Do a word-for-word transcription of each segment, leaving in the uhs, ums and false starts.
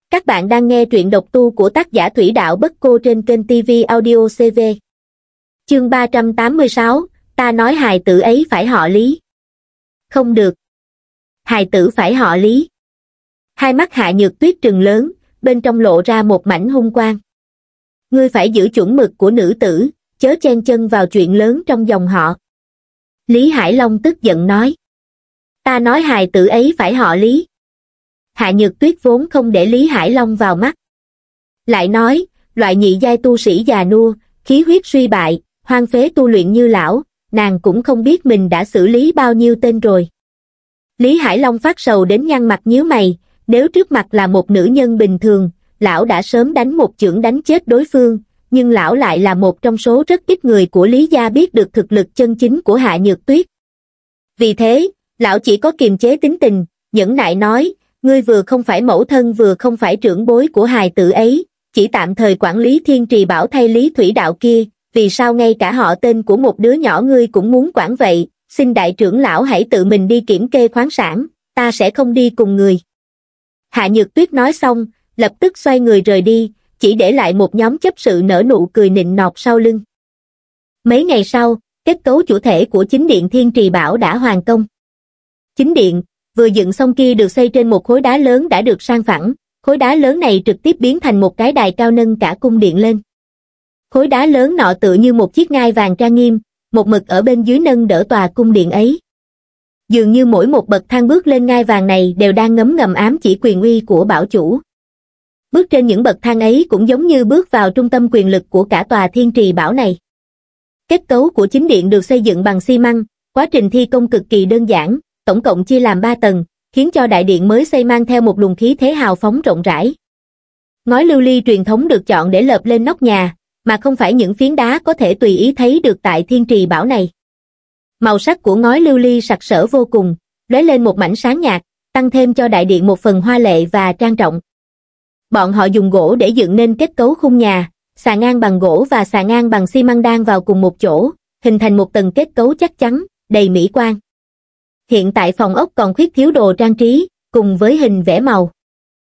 Các bạn đang nghe truyện độc tu của tác giả Thủy Đạo Bất Cô trên kênh ti vi Audio xê vê. Chương ba trăm tám mươi sáu, ta nói hài tử ấy phải họ Lý. Không được. Hài tử phải họ Lý. Hai mắt Hạ Nhược Tuyết trừng lớn, bên trong lộ ra một mảnh hung quang. Ngươi phải giữ chuẩn mực của nữ tử, chớ chen chân vào chuyện lớn trong dòng họ. Lý Hải Long tức giận nói. Ta nói hài tử ấy phải họ Lý. Hạ Nhược Tuyết vốn không để Lý Hải Long vào mắt. Lại nói, loại nhị giai tu sĩ già nua, khí huyết suy bại, hoang phế tu luyện như lão, nàng cũng không biết mình đã xử lý bao nhiêu tên rồi. Lý Hải Long phát sầu đến nhăn mặt nhíu mày, nếu trước mặt là một nữ nhân bình thường, lão đã sớm đánh một chưởng đánh chết đối phương, nhưng lão lại là một trong số rất ít người của Lý gia biết được thực lực chân chính của Hạ Nhược Tuyết. Vì thế, lão chỉ có kiềm chế tính tình, nhẫn nại nói, ngươi vừa không phải mẫu thân vừa không phải trưởng bối của hài tử ấy, chỉ tạm thời quản lý Thiên Trì Bảo thay Lý Thủy Đạo kia, vì sao ngay cả họ tên của một đứa nhỏ ngươi cũng muốn quản vậy, xin đại trưởng lão hãy tự mình đi kiểm kê khoáng sản, ta sẽ không đi cùng người. Hạ Nhược Tuyết nói xong, lập tức xoay người rời đi, chỉ để lại một nhóm chấp sự nở nụ cười nịnh nọt sau lưng. Mấy ngày sau, kết cấu chủ thể của chính điện Thiên Trì Bảo đã hoàn công. Chính điện vừa dựng xong kia được xây trên một khối đá lớn đã được san phẳng, khối đá lớn này trực tiếp biến thành một cái đài cao nâng cả cung điện lên. Khối đá lớn nọ tựa như một chiếc ngai vàng trang nghiêm, một mực ở bên dưới nâng đỡ tòa cung điện ấy. Dường như mỗi một bậc thang bước lên ngai vàng này đều đang ngấm ngầm ám chỉ quyền uy của bảo chủ. Bước trên những bậc thang ấy cũng giống như bước vào trung tâm quyền lực của cả tòa Thiên Trì Bảo này. Kết cấu của chính điện được xây dựng bằng xi măng, quá trình thi công cực kỳ đơn giản, tổng cộng chia làm ba tầng, khiến cho đại điện mới xây mang theo một luồng khí thế hào phóng rộng rãi. Ngói lưu ly truyền thống được chọn để lợp lên nóc nhà, mà không phải những phiến đá có thể tùy ý thấy được tại Thiên Trì Bảo này. Màu sắc của ngói lưu ly sặc sỡ vô cùng, lóe lên một mảnh sáng nhạt, tăng thêm cho đại điện một phần hoa lệ và trang trọng. Bọn họ dùng gỗ để dựng nên kết cấu khung nhà, xà ngang bằng gỗ và xà ngang bằng xi măng đan vào cùng một chỗ, hình thành một tầng kết cấu chắc chắn, đầy mỹ quan. Hiện tại phòng ốc còn khuyết thiếu đồ trang trí, cùng với hình vẽ màu.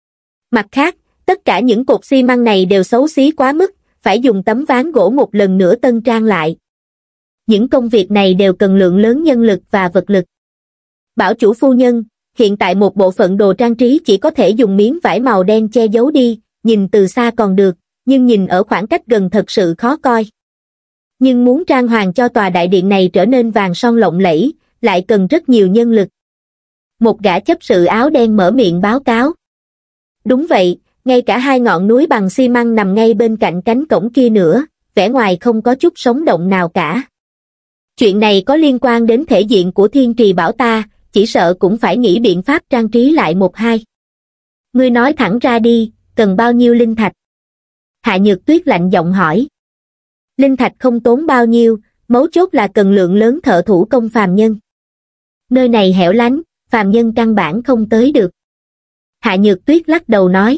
Mặt khác, tất cả những cột xi măng này đều xấu xí quá mức, phải dùng tấm ván gỗ một lần nữa tân trang lại. Những công việc này đều cần lượng lớn nhân lực và vật lực. Bảo chủ phu nhân, hiện tại một bộ phận đồ trang trí chỉ có thể dùng miếng vải màu đen che giấu đi, nhìn từ xa còn được, nhưng nhìn ở khoảng cách gần thật sự khó coi. Nhưng muốn trang hoàng cho tòa đại điện này trở nên vàng son lộng lẫy, lại cần rất nhiều nhân lực. Một gã chấp sự áo đen mở miệng báo cáo. Đúng vậy, ngay cả hai ngọn núi bằng xi măng nằm ngay bên cạnh cánh cổng kia nữa, vẻ ngoài không có chút sống động nào cả. Chuyện này có liên quan đến thể diện của Thiên Trì Bảo ta, chỉ sợ cũng phải nghĩ biện pháp trang trí lại một hai. Ngươi nói thẳng ra đi, cần bao nhiêu linh thạch? Hạ Nhược Tuyết lạnh giọng hỏi. Linh thạch không tốn bao nhiêu, mấu chốt là cần lượng lớn thợ thủ công phàm nhân. Nơi này hẻo lánh, phàm nhân căn bản không tới được. Hạ Nhược Tuyết lắc đầu nói.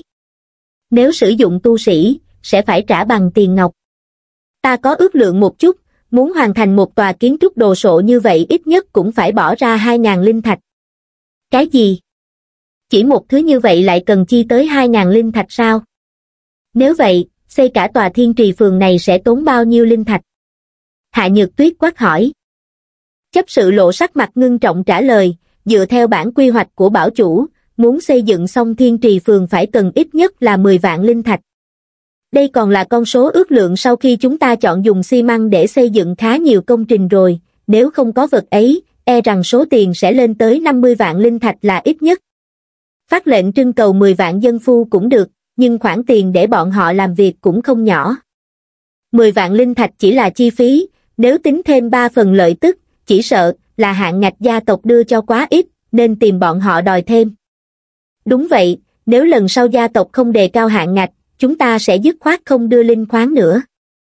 Nếu sử dụng tu sĩ, sẽ phải trả bằng tiền ngọc. Ta có ước lượng một chút, muốn hoàn thành một tòa kiến trúc đồ sộ như vậy ít nhất cũng phải bỏ ra hai ngàn linh thạch. Cái gì? Chỉ một thứ như vậy lại cần chi tới hai ngàn linh thạch sao? Nếu vậy, xây cả tòa Thiên Trì phường này sẽ tốn bao nhiêu linh thạch? Hạ Nhược Tuyết quát hỏi. Chấp sự lộ sắc mặt ngưng trọng trả lời, dựa theo bản quy hoạch của bảo chủ, muốn xây dựng xong Thiên Trì phường phải cần ít nhất là mười vạn linh thạch. Đây còn là con số ước lượng sau khi chúng ta chọn dùng xi măng để xây dựng khá nhiều công trình rồi, nếu không có vật ấy, e rằng số tiền sẽ lên tới năm mươi vạn linh thạch là ít nhất. Phát lệnh trưng cầu mười vạn dân phu cũng được, nhưng khoản tiền để bọn họ làm việc cũng không nhỏ. mười vạn linh thạch chỉ là chi phí, nếu tính thêm ba phần lợi tức, chỉ sợ là hạng ngạch gia tộc đưa cho quá ít, nên tìm bọn họ đòi thêm. Đúng vậy, nếu lần sau gia tộc không đề cao hạng ngạch, chúng ta sẽ dứt khoát không đưa linh khoáng nữa.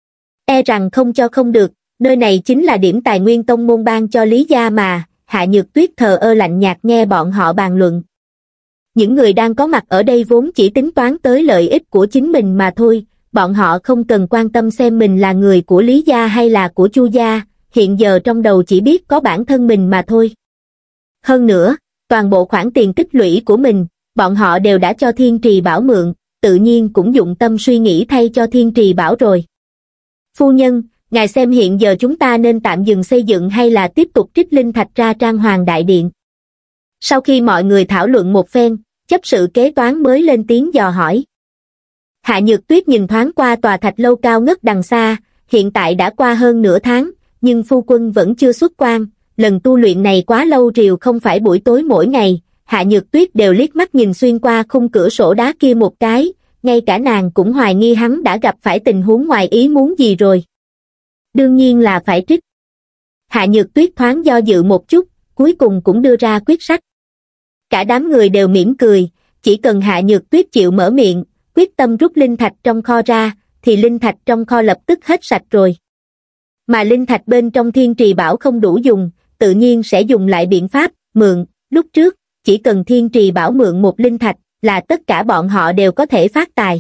E rằng không cho không được, nơi này chính là điểm tài nguyên tông môn ban cho Lý gia mà. Hạ Nhược Tuyết thờ ơ lạnh nhạt nghe bọn họ bàn luận. Những người đang có mặt ở đây vốn chỉ tính toán tới lợi ích của chính mình mà thôi, bọn họ không cần quan tâm xem mình là người của Lý gia hay là của Chu gia, hiện giờ trong đầu chỉ biết có bản thân mình mà thôi. Hơn nữa, toàn bộ khoản tiền tích lũy của mình, bọn họ đều đã cho Thiên Trì Bảo mượn, tự nhiên cũng dụng tâm suy nghĩ thay cho Thiên Trì Bảo rồi. Phu nhân, ngài xem hiện giờ chúng ta nên tạm dừng xây dựng hay là tiếp tục trích linh thạch ra trang hoàng đại điện. Sau khi mọi người thảo luận một phen, chấp sự kế toán mới lên tiếng dò hỏi. Hạ Nhược Tuyết nhìn thoáng qua tòa thạch lâu cao ngất đằng xa, hiện tại đã qua hơn nửa tháng, nhưng phu quân vẫn chưa xuất quan, lần tu luyện này quá lâu rìu không phải buổi tối mỗi ngày. Hạ Nhược Tuyết đều liếc mắt nhìn xuyên qua khung cửa sổ đá kia một cái, ngay cả nàng cũng hoài nghi hắn đã gặp phải tình huống ngoài ý muốn gì rồi. Đương nhiên là phải trích. Hạ Nhược Tuyết thoáng do dự một chút, cuối cùng cũng đưa ra quyết sách. Cả đám người đều mỉm cười, chỉ cần Hạ Nhược Tuyết chịu mở miệng, quyết tâm rút linh thạch trong kho ra, thì linh thạch trong kho lập tức hết sạch rồi. Mà linh thạch bên trong Thiên Trì Bảo không đủ dùng, tự nhiên sẽ dùng lại biện pháp mượn. Lúc trước, chỉ cần Thiên Trì Bảo mượn một linh thạch là tất cả bọn họ đều có thể phát tài.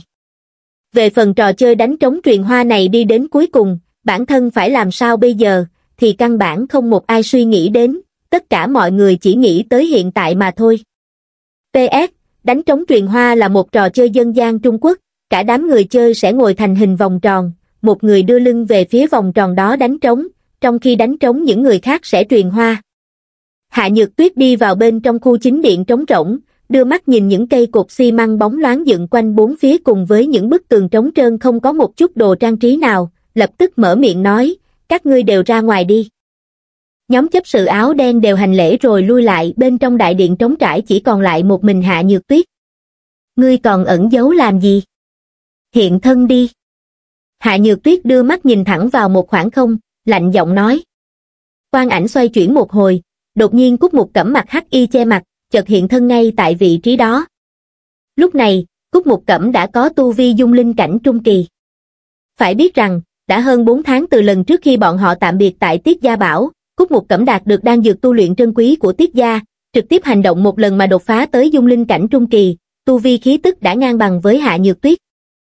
Về phần trò chơi đánh trống truyền hoa này đi đến cuối cùng, bản thân phải làm sao bây giờ, thì căn bản không một ai suy nghĩ đến, tất cả mọi người chỉ nghĩ tới hiện tại mà thôi. pê ét, đánh trống truyền hoa là một trò chơi dân gian Trung Quốc, cả đám người chơi sẽ ngồi thành hình vòng tròn, một người đưa lưng về phía vòng tròn đó đánh trống, trong khi đánh trống những người khác sẽ truyền hoa. Hạ Nhược Tuyết đi vào bên trong khu chính điện trống rỗng, đưa mắt nhìn những cây cột xi măng bóng loáng dựng quanh bốn phía cùng với những bức tường trống trơn không có một chút đồ trang trí nào, lập tức mở miệng nói, các ngươi đều ra ngoài đi. Nhóm chấp sự áo đen đều hành lễ rồi lui lại, bên trong đại điện trống trải chỉ còn lại một mình Hạ Nhược Tuyết. Ngươi còn ẩn giấu làm gì? Hiện thân đi. Hạ Nhược Tuyết đưa mắt nhìn thẳng vào một khoảng không, lạnh giọng nói. Quang ảnh xoay chuyển một hồi, đột nhiên Cúc Mục Cẩm mặc hắc y che mặt, chợt hiện thân ngay tại vị trí đó. Lúc này, Cúc Mục Cẩm đã có tu vi dung linh cảnh trung kỳ. Phải biết rằng, đã hơn bốn tháng từ lần trước khi bọn họ tạm biệt tại Tiết Gia Bảo, Cúc Mục Cẩm đạt được đan dược tu luyện trân quý của Tiết Gia, trực tiếp hành động một lần mà đột phá tới dung linh cảnh trung kỳ, tu vi khí tức đã ngang bằng với Hạ Nhược Tuyết.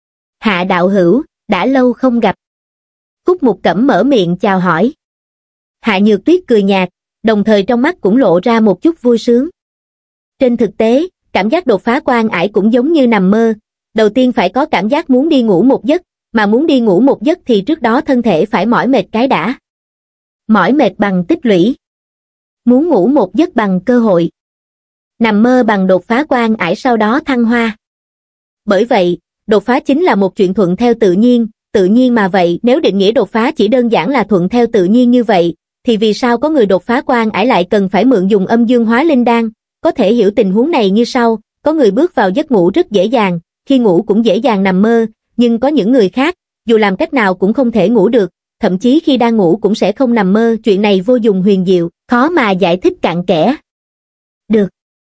Hạ đạo hữu, đã lâu không gặp. Cúc Mục Cẩm mở miệng chào hỏi. Hạ Nhược Tuyết cười nhạt, đồng thời trong mắt cũng lộ ra một chút vui sướng. Trên thực tế, cảm giác đột phá quan ải cũng giống như nằm mơ, đầu tiên phải có cảm giác muốn đi ngủ một giấc, mà muốn đi ngủ một giấc thì trước đó thân thể phải mỏi mệt cái đã. Mỏi mệt bằng tích lũy. Muốn ngủ một giấc bằng cơ hội. Nằm mơ bằng đột phá quan ải sau đó thăng hoa. Bởi vậy, đột phá chính là một chuyện thuận theo tự nhiên, tự nhiên mà vậy nếu định nghĩa đột phá chỉ đơn giản là thuận theo tự nhiên như vậy, thì vì sao có người đột phá quan ải lại cần phải mượn dùng âm dương hóa linh đan? Có thể hiểu tình huống này như sau, có người bước vào giấc ngủ rất dễ dàng, khi ngủ cũng dễ dàng nằm mơ, nhưng có những người khác, dù làm cách nào cũng không thể ngủ được, thậm chí khi đang ngủ cũng sẽ không nằm mơ, chuyện này vô cùng huyền diệu, khó mà giải thích cặn kẽ. Được.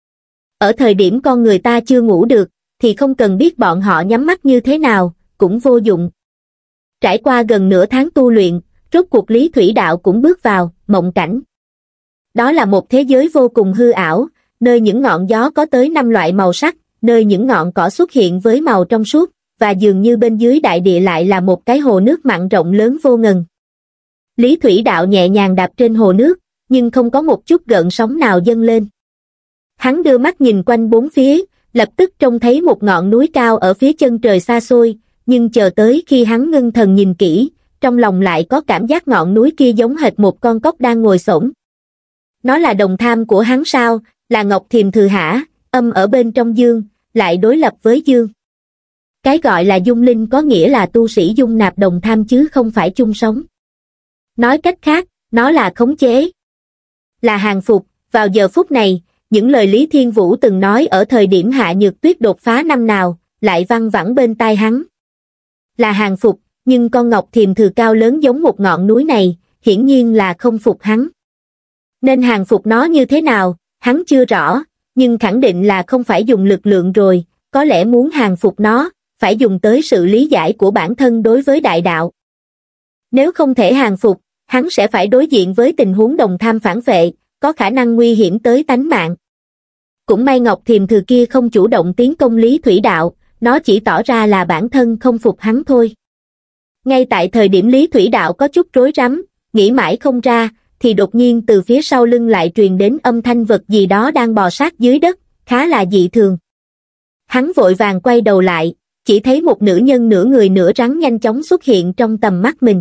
Ở thời điểm con người ta chưa ngủ được, thì không cần biết bọn họ nhắm mắt như thế nào, cũng vô dụng. Trải qua gần nửa tháng tu luyện, rốt cuộc Lý Thủy Đạo cũng bước vào mộng cảnh. Đó là một thế giới vô cùng hư ảo, nơi những ngọn gió có tới năm loại màu sắc, nơi những ngọn cỏ xuất hiện với màu trong suốt, và dường như bên dưới đại địa lại là một cái hồ nước mặn rộng lớn vô ngần. Lý Thủy Đạo nhẹ nhàng đạp trên hồ nước, nhưng không có một chút gợn sóng nào dâng lên. Hắn đưa mắt nhìn quanh bốn phía, lập tức trông thấy một ngọn núi cao ở phía chân trời xa xôi, nhưng chờ tới khi hắn ngưng thần nhìn kỹ, trong lòng lại có cảm giác ngọn núi kia giống hệt một con cóc đang ngồi xổm. Nó là đồng tham của hắn sao, là Ngọc Thiềm Thừa hả? Âm ở bên trong dương, lại đối lập với dương. Cái gọi là dung linh có nghĩa là tu sĩ dung nạp đồng tham chứ không phải chung sống. Nói cách khác, nó là khống chế, là hàng phục. Vào giờ phút này, những lời Lý Thiên Vũ từng nói ở thời điểm Hạ Nhược Tuyết đột phá năm nào, lại văng vẳng bên tai hắn. Là hàng phục, nhưng con Ngọc Thiềm Thừa cao lớn giống một ngọn núi này, hiển nhiên là không phục hắn. Nên hàng phục nó như thế nào, hắn chưa rõ, nhưng khẳng định là không phải dùng lực lượng rồi, có lẽ muốn hàng phục nó, phải dùng tới sự lý giải của bản thân đối với đại đạo. Nếu không thể hàng phục, hắn sẽ phải đối diện với tình huống đồng tham phản vệ, có khả năng nguy hiểm tới tánh mạng. Cũng may Ngọc Thiềm Thừa kia không chủ động tiến công Lý Thủy Đạo, nó chỉ tỏ ra là bản thân không phục hắn thôi. Ngay tại thời điểm Lý Thủy Đạo có chút rối rắm, nghĩ mãi không ra, thì đột nhiên từ phía sau lưng lại truyền đến âm thanh vật gì đó đang bò sát dưới đất, khá là dị thường. Hắn vội vàng quay đầu lại, Chỉ thấy một nữ nhân nửa người nửa rắn nhanh chóng xuất hiện trong tầm mắt mình.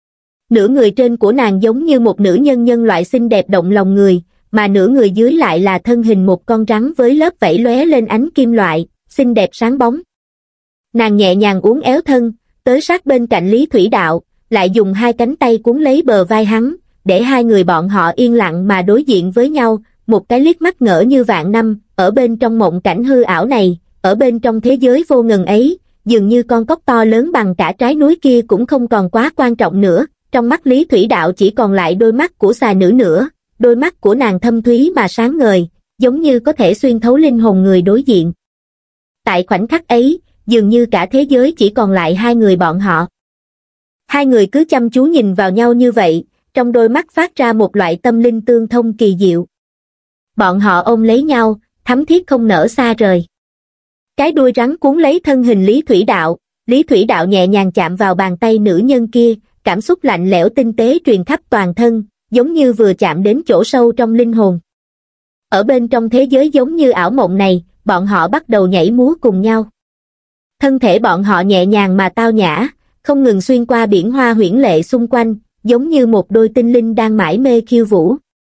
Nửa người trên của nàng giống như một nữ nhân nhân loại xinh đẹp động lòng người, mà nửa người dưới lại là thân hình một con rắn với lớp vảy lóe lên ánh kim loại, xinh đẹp sáng bóng. Nàng nhẹ nhàng uốn éo thân, tới sát bên cạnh Lý Thủy Đạo, lại dùng hai cánh tay cuốn lấy bờ vai hắn, để hai người bọn họ yên lặng mà đối diện với nhau, một cái liếc mắt ngỡ như vạn năm, ở bên trong mộng cảnh hư ảo này, ở bên trong thế giới vô ngần ấy, dường như con cóc to lớn bằng cả trái núi kia cũng không còn quá quan trọng nữa, trong mắt Lý Thủy Đạo chỉ còn lại đôi mắt của xà nữ nữa, đôi mắt của nàng thâm thúy mà sáng ngời, giống như có thể xuyên thấu linh hồn người đối diện. Tại khoảnh khắc ấy, dường như cả thế giới chỉ còn lại hai người bọn họ. Hai người cứ chăm chú nhìn vào nhau như vậy, trong đôi mắt phát ra một loại tâm linh tương thông kỳ diệu. Bọn họ ôm lấy nhau, thắm thiết không nỡ xa rời. Cái đuôi rắn cuốn lấy thân hình Lý Thủy Đạo, Lý Thủy Đạo nhẹ nhàng chạm vào bàn tay nữ nhân kia, cảm xúc lạnh lẽo tinh tế truyền khắp toàn thân, giống như vừa chạm đến chỗ sâu trong linh hồn. Ở bên trong thế giới giống như ảo mộng này, bọn họ bắt đầu nhảy múa cùng nhau. Thân thể bọn họ nhẹ nhàng mà tao nhã, không ngừng xuyên qua biển hoa huyễn lệ xung quanh, giống như một đôi tinh linh đang mải mê khiêu vũ.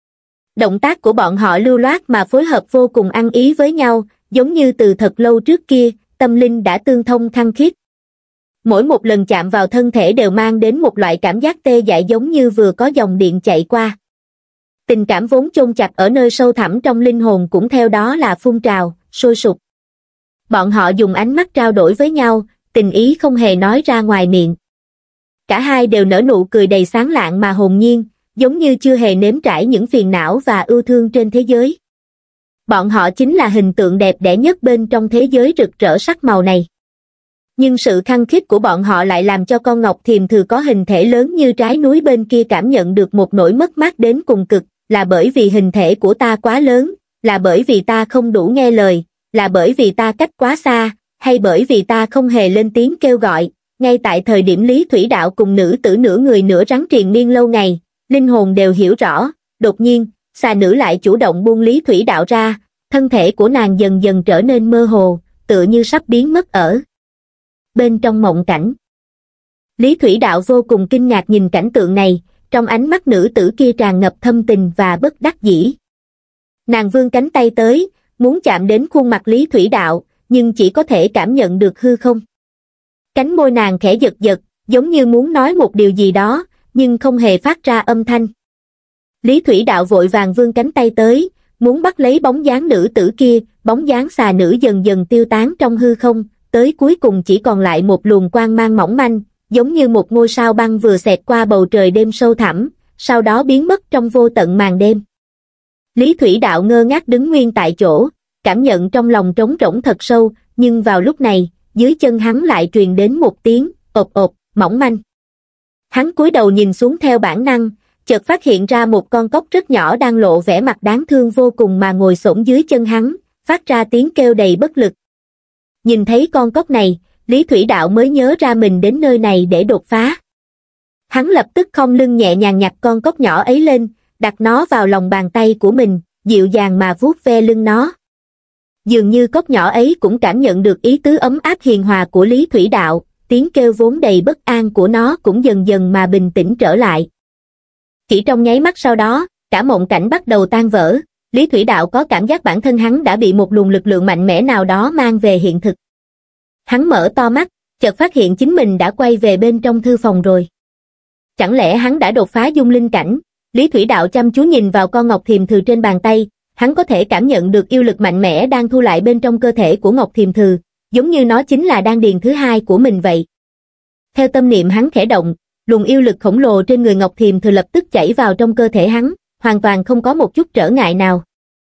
Động tác của bọn họ lưu loát mà phối hợp vô cùng ăn ý với nhau, giống như từ thật lâu trước kia, tâm linh đã tương thông khăng khít. Mỗi một lần chạm vào thân thể đều mang đến một loại cảm giác tê dại giống như vừa có dòng điện chạy qua. Tình cảm vốn chôn chặt ở nơi sâu thẳm trong linh hồn cũng theo đó là phun trào, sôi sục. Bọn họ dùng ánh mắt trao đổi với nhau, tình ý không hề nói ra ngoài miệng. Cả hai đều nở nụ cười đầy sáng lạng mà hồn nhiên, giống như chưa hề nếm trải những phiền não và ưu thương trên thế giới. Bọn họ chính là hình tượng đẹp đẽ nhất bên trong thế giới rực rỡ sắc màu này. Nhưng sự khăng khít của bọn họ lại làm cho con Ngọc Thiềm Thừ có hình thể lớn như trái núi bên kia cảm nhận được một nỗi mất mát đến cùng cực, là bởi vì hình thể của ta quá lớn, là bởi vì ta không đủ nghe lời, là bởi vì ta cách quá xa, hay bởi vì ta không hề lên tiếng kêu gọi. Ngay tại thời điểm Lý Thủy Đạo cùng nữ tử nửa người nửa rắn triền miên lâu ngày, linh hồn đều hiểu rõ, đột nhiên, xà nữ lại chủ động buông Lý Thủy Đạo ra, thân thể của nàng dần dần trở nên mơ hồ, tựa như sắp biến mất ở bên trong mộng cảnh. Lý Thủy Đạo vô cùng kinh ngạc nhìn cảnh tượng này, trong ánh mắt nữ tử kia tràn ngập thâm tình và bất đắc dĩ. Nàng vươn cánh tay tới, muốn chạm đến khuôn mặt Lý Thủy Đạo, nhưng chỉ có thể cảm nhận được hư không. Cánh môi nàng khẽ giật giật, giống như muốn nói một điều gì đó, nhưng không hề phát ra âm thanh. Lý Thủy Đạo vội vàng vươn cánh tay tới, muốn bắt lấy bóng dáng nữ tử kia, bóng dáng xà nữ dần dần tiêu tán trong hư không, tới cuối cùng chỉ còn lại một luồng quang mang mỏng manh, giống như một ngôi sao băng vừa xẹt qua bầu trời đêm sâu thẳm, sau đó biến mất trong vô tận màn đêm. Lý Thủy Đạo ngơ ngác đứng nguyên tại chỗ, cảm nhận trong lòng trống rỗng thật sâu, nhưng vào lúc này, dưới chân hắn lại truyền đến một tiếng ộp ộp, mỏng manh. Hắn cúi đầu nhìn xuống theo bản năng, chợt phát hiện ra một con cóc rất nhỏ đang lộ vẻ mặt đáng thương vô cùng mà ngồi xổm dưới chân hắn, phát ra tiếng kêu đầy bất lực. Nhìn thấy con cóc này, Lý Thủy Đạo mới nhớ ra mình đến nơi này để đột phá. Hắn lập tức khom lưng nhẹ nhàng nhặt con cóc nhỏ ấy lên, đặt nó vào lòng bàn tay của mình, dịu dàng mà vuốt ve lưng nó. Dường như cóc nhỏ ấy cũng cảm nhận được ý tứ ấm áp hiền hòa của Lý Thủy Đạo, tiếng kêu vốn đầy bất an của nó cũng dần dần mà bình tĩnh trở lại. Chỉ trong nháy mắt sau đó, cả mộng cảnh bắt đầu tan vỡ, Lý Thủy Đạo có cảm giác bản thân hắn đã bị một luồng lực lượng mạnh mẽ nào đó mang về hiện thực. Hắn mở to mắt, chợt phát hiện chính mình đã quay về bên trong thư phòng rồi. Chẳng lẽ hắn đã đột phá dung linh cảnh? Lý Thủy Đạo chăm chú nhìn vào con Ngọc Thiềm Thừ trên bàn tay, hắn có thể cảm nhận được yêu lực mạnh mẽ đang thu lại bên trong cơ thể của Ngọc Thiềm Thừ, giống như nó chính là đan điền thứ hai của mình vậy. Theo tâm niệm hắn khẽ động, luồng yêu lực khổng lồ trên người Ngọc Thiềm Thừ lập tức chảy vào trong cơ thể hắn, hoàn toàn không có một chút trở ngại nào.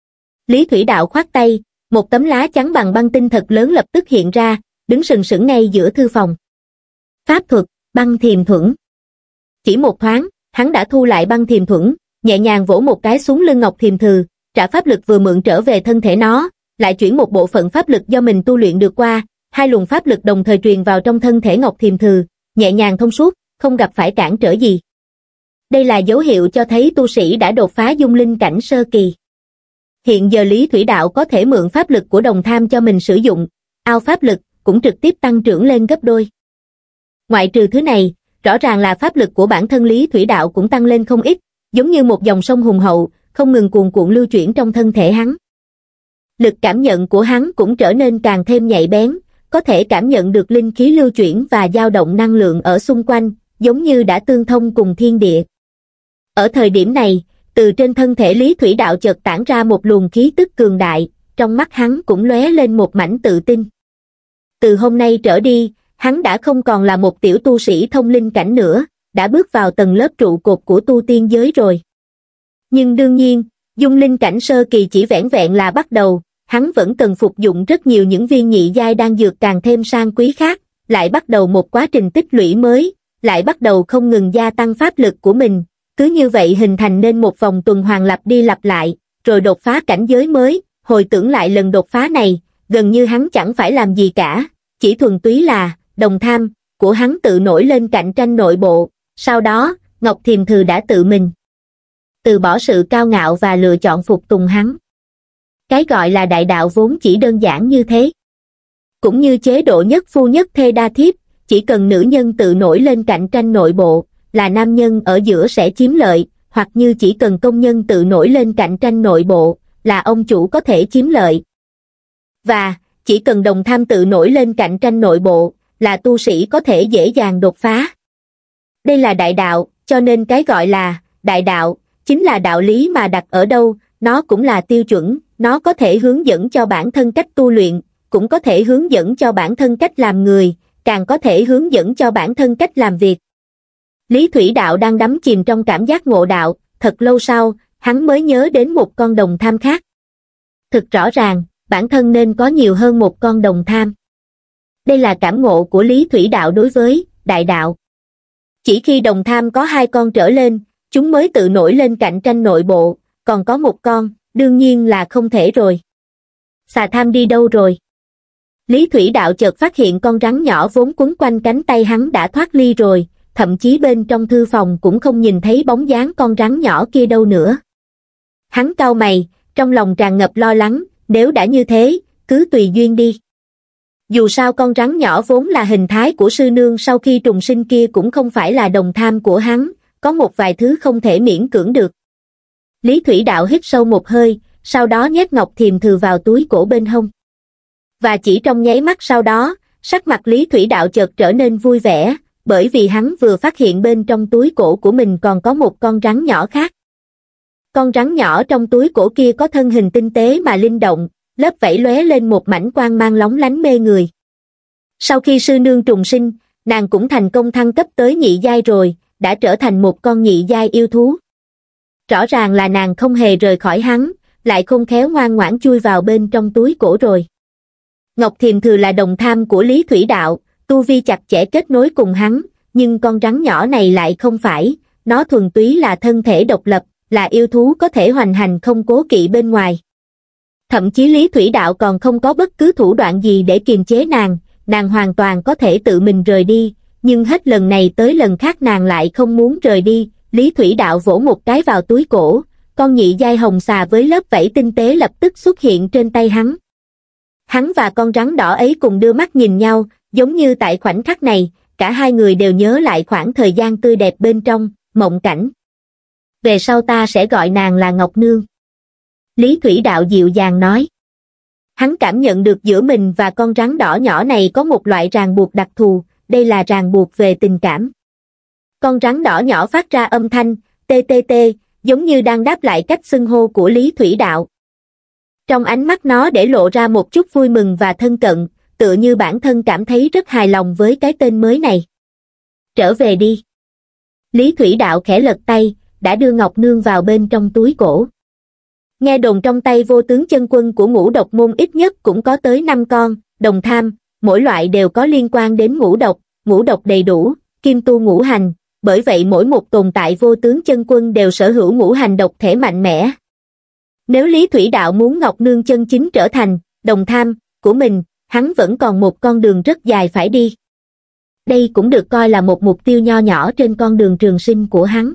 Lý Thủy Đạo khoát tay, một tấm lá chắn bằng băng tinh thật lớn lập tức hiện ra, đứng sừng sững ngay giữa thư phòng. Pháp thuật, băng thiềm thuẫn. Chỉ một thoáng, hắn đã thu lại băng thiềm thuẫn, nhẹ nhàng vỗ một cái xuống lưng Ngọc Thiềm Thừ, trả pháp lực vừa mượn trở về thân thể nó, lại chuyển một bộ phận pháp lực do mình tu luyện được qua, hai luồng pháp lực đồng thời truyền vào trong thân thể Ngọc Thiềm Thừ, nhẹ nhàng thông suốt, không gặp phải cản trở gì. Đây là dấu hiệu cho thấy tu sĩ đã đột phá dung linh cảnh sơ kỳ. Hiện giờ Lý Thủy Đạo có thể mượn pháp lực của đồng tham cho mình sử dụng, ao pháp lực, cũng trực tiếp tăng trưởng lên gấp đôi. Ngoại trừ thứ này, rõ ràng là pháp lực của bản thân Lý Thủy Đạo cũng tăng lên không ít, giống như một dòng sông hùng hậu, không ngừng cuồn cuộn lưu chuyển trong thân thể hắn. Lực cảm nhận của hắn cũng trở nên càng thêm nhạy bén, có thể cảm nhận được linh khí lưu chuyển và dao động năng lượng ở xung quanh, giống như đã tương thông cùng thiên địa. Ở thời điểm này, từ trên thân thể Lý Thủy Đạo chợt tản ra một luồng khí tức cường đại, trong mắt hắn cũng lóe lên một mảnh tự tin. Từ hôm nay trở đi, hắn đã không còn là một tiểu tu sĩ thông linh cảnh nữa, đã bước vào tầng lớp trụ cột của tu tiên giới rồi. Nhưng đương nhiên, dung linh cảnh sơ kỳ chỉ vẻn vẹn là bắt đầu, hắn vẫn cần phục dụng rất nhiều những viên nhị giai đan dược càng thêm sang quý khác, lại bắt đầu một quá trình tích lũy mới, lại bắt đầu không ngừng gia tăng pháp lực của mình, cứ như vậy hình thành nên một vòng tuần hoàn lặp đi lặp lại, rồi đột phá cảnh giới mới, hồi tưởng lại lần đột phá này, gần như hắn chẳng phải làm gì cả, chỉ thuần túy là, đồng tham, của hắn tự nổi lên cạnh tranh nội bộ, sau đó, Ngọc Thiềm Thừ đã tự mình từ bỏ sự cao ngạo và lựa chọn phục tùng hắn. Cái gọi là đại đạo vốn chỉ đơn giản như thế. Cũng như chế độ nhất phu nhất thê đa thiếp, chỉ cần nữ nhân tự nổi lên cạnh tranh nội bộ, là nam nhân ở giữa sẽ chiếm lợi, hoặc như chỉ cần công nhân tự nổi lên cạnh tranh nội bộ, là ông chủ có thể chiếm lợi. Và, chỉ cần đồng tham tự nổi lên cạnh tranh nội bộ, là tu sĩ có thể dễ dàng đột phá. Đây là đại đạo, cho nên cái gọi là đại đạo, chính là đạo lý mà đặt ở đâu, nó cũng là tiêu chuẩn, nó có thể hướng dẫn cho bản thân cách tu luyện, cũng có thể hướng dẫn cho bản thân cách làm người, càng có thể hướng dẫn cho bản thân cách làm việc. Lý Thủy Đạo đang đắm chìm trong cảm giác ngộ đạo, thật lâu sau, hắn mới nhớ đến một con đồng tham khác. Thực rõ ràng, bản thân nên có nhiều hơn một con đồng tham. Đây là cảm ngộ của Lý Thủy Đạo đối với đại đạo. Chỉ khi đồng tham có hai con trở lên, chúng mới tự nổi lên cạnh tranh nội bộ, còn có một con, đương nhiên là không thể rồi. Xà tham đi đâu rồi? Lý Thủy Đạo chợt phát hiện con rắn nhỏ vốn quấn quanh cánh tay hắn đã thoát ly rồi, thậm chí bên trong thư phòng cũng không nhìn thấy bóng dáng con rắn nhỏ kia đâu nữa. Hắn cau mày, trong lòng tràn ngập lo lắng, nếu đã như thế, cứ tùy duyên đi. Dù sao con rắn nhỏ vốn là hình thái của sư nương sau khi trùng sinh kia cũng không phải là đồng tham của hắn, có một vài thứ không thể miễn cưỡng được. Lý Thủy Đạo hít sâu một hơi, sau đó nhét Ngọc Thiềm Thừ vào túi cổ bên hông. Và chỉ trong nháy mắt sau đó, sắc mặt Lý Thủy Đạo chợt trở nên vui vẻ, bởi vì hắn vừa phát hiện bên trong túi cổ của mình còn có một con rắn nhỏ khác. Con rắn nhỏ trong túi cổ kia có thân hình tinh tế mà linh động, lớp vảy lóe lên một mảnh quang mang lóng lánh mê người. Sau khi sư nương trùng sinh, nàng cũng thành công thăng cấp tới nhị giai rồi, đã trở thành một con nhị giai yêu thú. Rõ ràng là nàng không hề rời khỏi hắn, lại khôn khéo ngoan ngoãn chui vào bên trong túi cổ rồi. Ngọc Thiềm Thừ là đồng tham của Lý Thủy Đạo, tu vi chặt chẽ kết nối cùng hắn, nhưng con rắn nhỏ này lại không phải, nó thuần túy là thân thể độc lập, là yêu thú có thể hoành hành không cố kỵ bên ngoài. Thậm chí Lý Thủy Đạo còn không có bất cứ thủ đoạn gì để kiềm chế nàng, nàng hoàn toàn có thể tự mình rời đi, nhưng hết lần này tới lần khác nàng lại không muốn rời đi. Lý Thủy Đạo vỗ một cái vào túi cổ, con nhị giai hồng xà với lớp vảy tinh tế lập tức xuất hiện trên tay hắn. Hắn và con rắn đỏ ấy cùng đưa mắt nhìn nhau, giống như tại khoảnh khắc này, cả hai người đều nhớ lại khoảng thời gian tươi đẹp bên trong, mộng cảnh. Về sau ta sẽ gọi nàng là Ngọc Nương. Lý Thủy Đạo dịu dàng nói. Hắn cảm nhận được giữa mình và con rắn đỏ nhỏ này có một loại ràng buộc đặc thù, đây là ràng buộc về tình cảm. Con rắn đỏ nhỏ phát ra âm thanh, tê tê tê, giống như đang đáp lại cách xưng hô của Lý Thủy Đạo. Trong ánh mắt nó để lộ ra một chút vui mừng và thân cận, tựa như bản thân cảm thấy rất hài lòng với cái tên mới này. Trở về đi. Lý Thủy Đạo khẽ lật tay, đã đưa Ngọc Nương vào bên trong túi cổ. Nghe đồn trong tay vô tướng chân quân của ngũ độc môn ít nhất cũng có tới năm con, đồng tham, mỗi loại đều có liên quan đến ngũ độc, ngũ độc đầy đủ, kim tu ngũ hành, bởi vậy mỗi một tồn tại vô tướng chân quân đều sở hữu ngũ hành độc thể mạnh mẽ. Nếu Lý Thủy Đạo muốn Ngọc Nương chân chính trở thành đồng tham của mình, hắn vẫn còn một con đường rất dài phải đi. Đây cũng được coi là một mục tiêu nho nhỏ trên con đường trường sinh của hắn.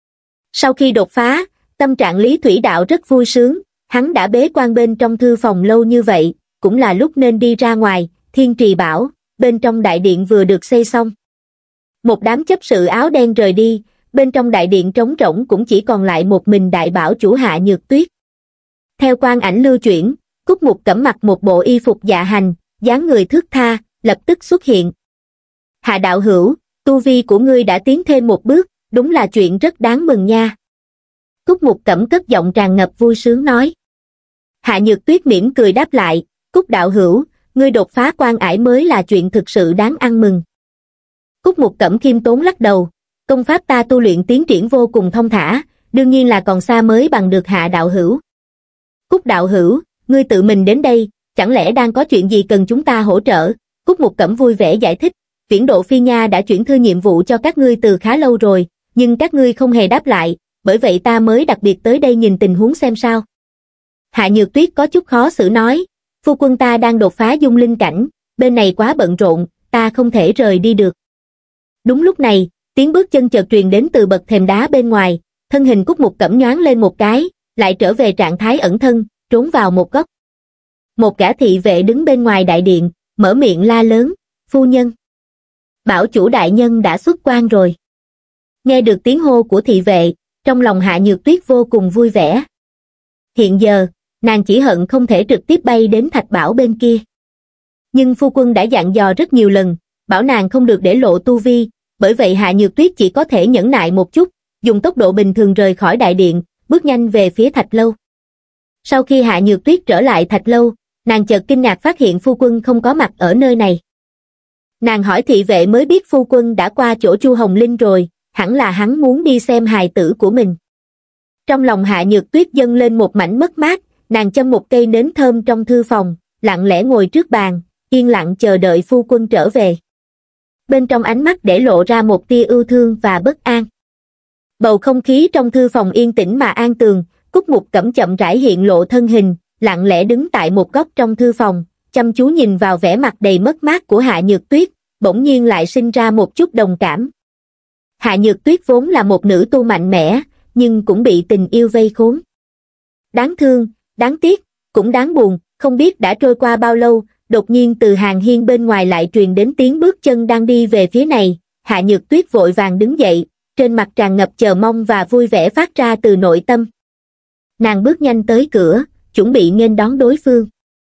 Sau khi đột phá, tâm trạng Lý Thủy Đạo rất vui sướng, hắn đã bế quan bên trong thư phòng lâu như vậy, cũng là lúc nên đi ra ngoài, Thiên Trì Bảo, bên trong đại điện vừa được xây xong. Một đám chấp sự áo đen rời đi, bên trong đại điện trống rỗng cũng chỉ còn lại một mình đại bảo chủ Hạ Nhược Tuyết. Theo quang ảnh lưu chuyển, Cúc Mục Cẩm mặc một bộ y phục dạ hành, dáng người thướt tha, lập tức xuất hiện. Hạ đạo hữu, tu vi của ngươi đã tiến thêm một bước, đúng là chuyện rất đáng mừng nha. Cúc Mục Cẩm cất giọng tràn ngập vui sướng nói. Hạ Nhược Tuyết mỉm cười đáp lại, Cúc đạo hữu, ngươi đột phá quan ải mới là chuyện thực sự đáng ăn mừng. Cúc Mục Cẩm khiêm tốn lắc đầu, công pháp ta tu luyện tiến triển vô cùng thông thả, đương nhiên là còn xa mới bằng được Hạ đạo hữu. Cúc đạo hữu, ngươi tự mình đến đây, chẳng lẽ đang có chuyện gì cần chúng ta hỗ trợ? Cúc Mục Cẩm vui vẻ giải thích, Viễn Độ Phi Nha đã chuyển thư nhiệm vụ cho các ngươi từ khá lâu rồi, nhưng các ngươi không hề đáp lại, bởi vậy ta mới đặc biệt tới đây nhìn tình huống xem sao. Hạ Nhược Tuyết có chút khó xử nói, phu quân ta đang đột phá dung linh cảnh, bên này quá bận rộn, ta không thể rời đi được. Đúng lúc này, tiếng bước chân chợt truyền đến từ bậc thềm đá bên ngoài, thân hình Cúc Mục Cẩm nhoáng lên một cái, lại trở về trạng thái ẩn thân, trốn vào một góc. Một gã thị vệ đứng bên ngoài đại điện, mở miệng la lớn, phu nhân. Bảo chủ đại nhân đã xuất quan rồi. Nghe được tiếng hô của thị vệ, trong lòng Hạ Nhược Tuyết vô cùng vui vẻ. Hiện giờ, nàng chỉ hận không thể trực tiếp bay đến Thạch Bảo bên kia. Nhưng phu quân đã dặn dò rất nhiều lần, bảo nàng không được để lộ tu vi, bởi vậy Hạ Nhược Tuyết chỉ có thể nhẫn nại một chút, dùng tốc độ bình thường rời khỏi đại điện, bước nhanh về phía Thạch Lâu. Sau khi Hạ Nhược Tuyết trở lại Thạch Lâu, nàng chợt kinh ngạc phát hiện phu quân không có mặt ở nơi này. Nàng hỏi thị vệ mới biết phu quân đã qua chỗ Chu Hồng Linh rồi, hẳn là hắn muốn đi xem hài tử của mình. Trong lòng Hạ Nhược Tuyết dâng lên một mảnh mất mát, nàng châm một cây nến thơm trong thư phòng, lặng lẽ ngồi trước bàn, yên lặng chờ đợi phu quân trở về. Bên trong ánh mắt để lộ ra một tia ưu thương và bất an. Bầu không khí trong thư phòng yên tĩnh mà an tường, Cúc Mục Cẩm chậm rãi hiện lộ thân hình, lặng lẽ đứng tại một góc trong thư phòng, chăm chú nhìn vào vẻ mặt đầy mất mát của Hạ Nhược Tuyết, bỗng nhiên lại sinh ra một chút đồng cảm. Hạ Nhược Tuyết vốn là một nữ tu mạnh mẽ, nhưng cũng bị tình yêu vây khốn. Đáng thương, đáng tiếc, cũng đáng buồn, không biết đã trôi qua bao lâu, đột nhiên từ hàng hiên bên ngoài lại truyền đến tiếng bước chân đang đi về phía này. Hạ Nhược Tuyết vội vàng đứng dậy, trên mặt tràn ngập chờ mong và vui vẻ phát ra từ nội tâm. Nàng bước nhanh tới cửa, chuẩn bị nghênh đón đối phương.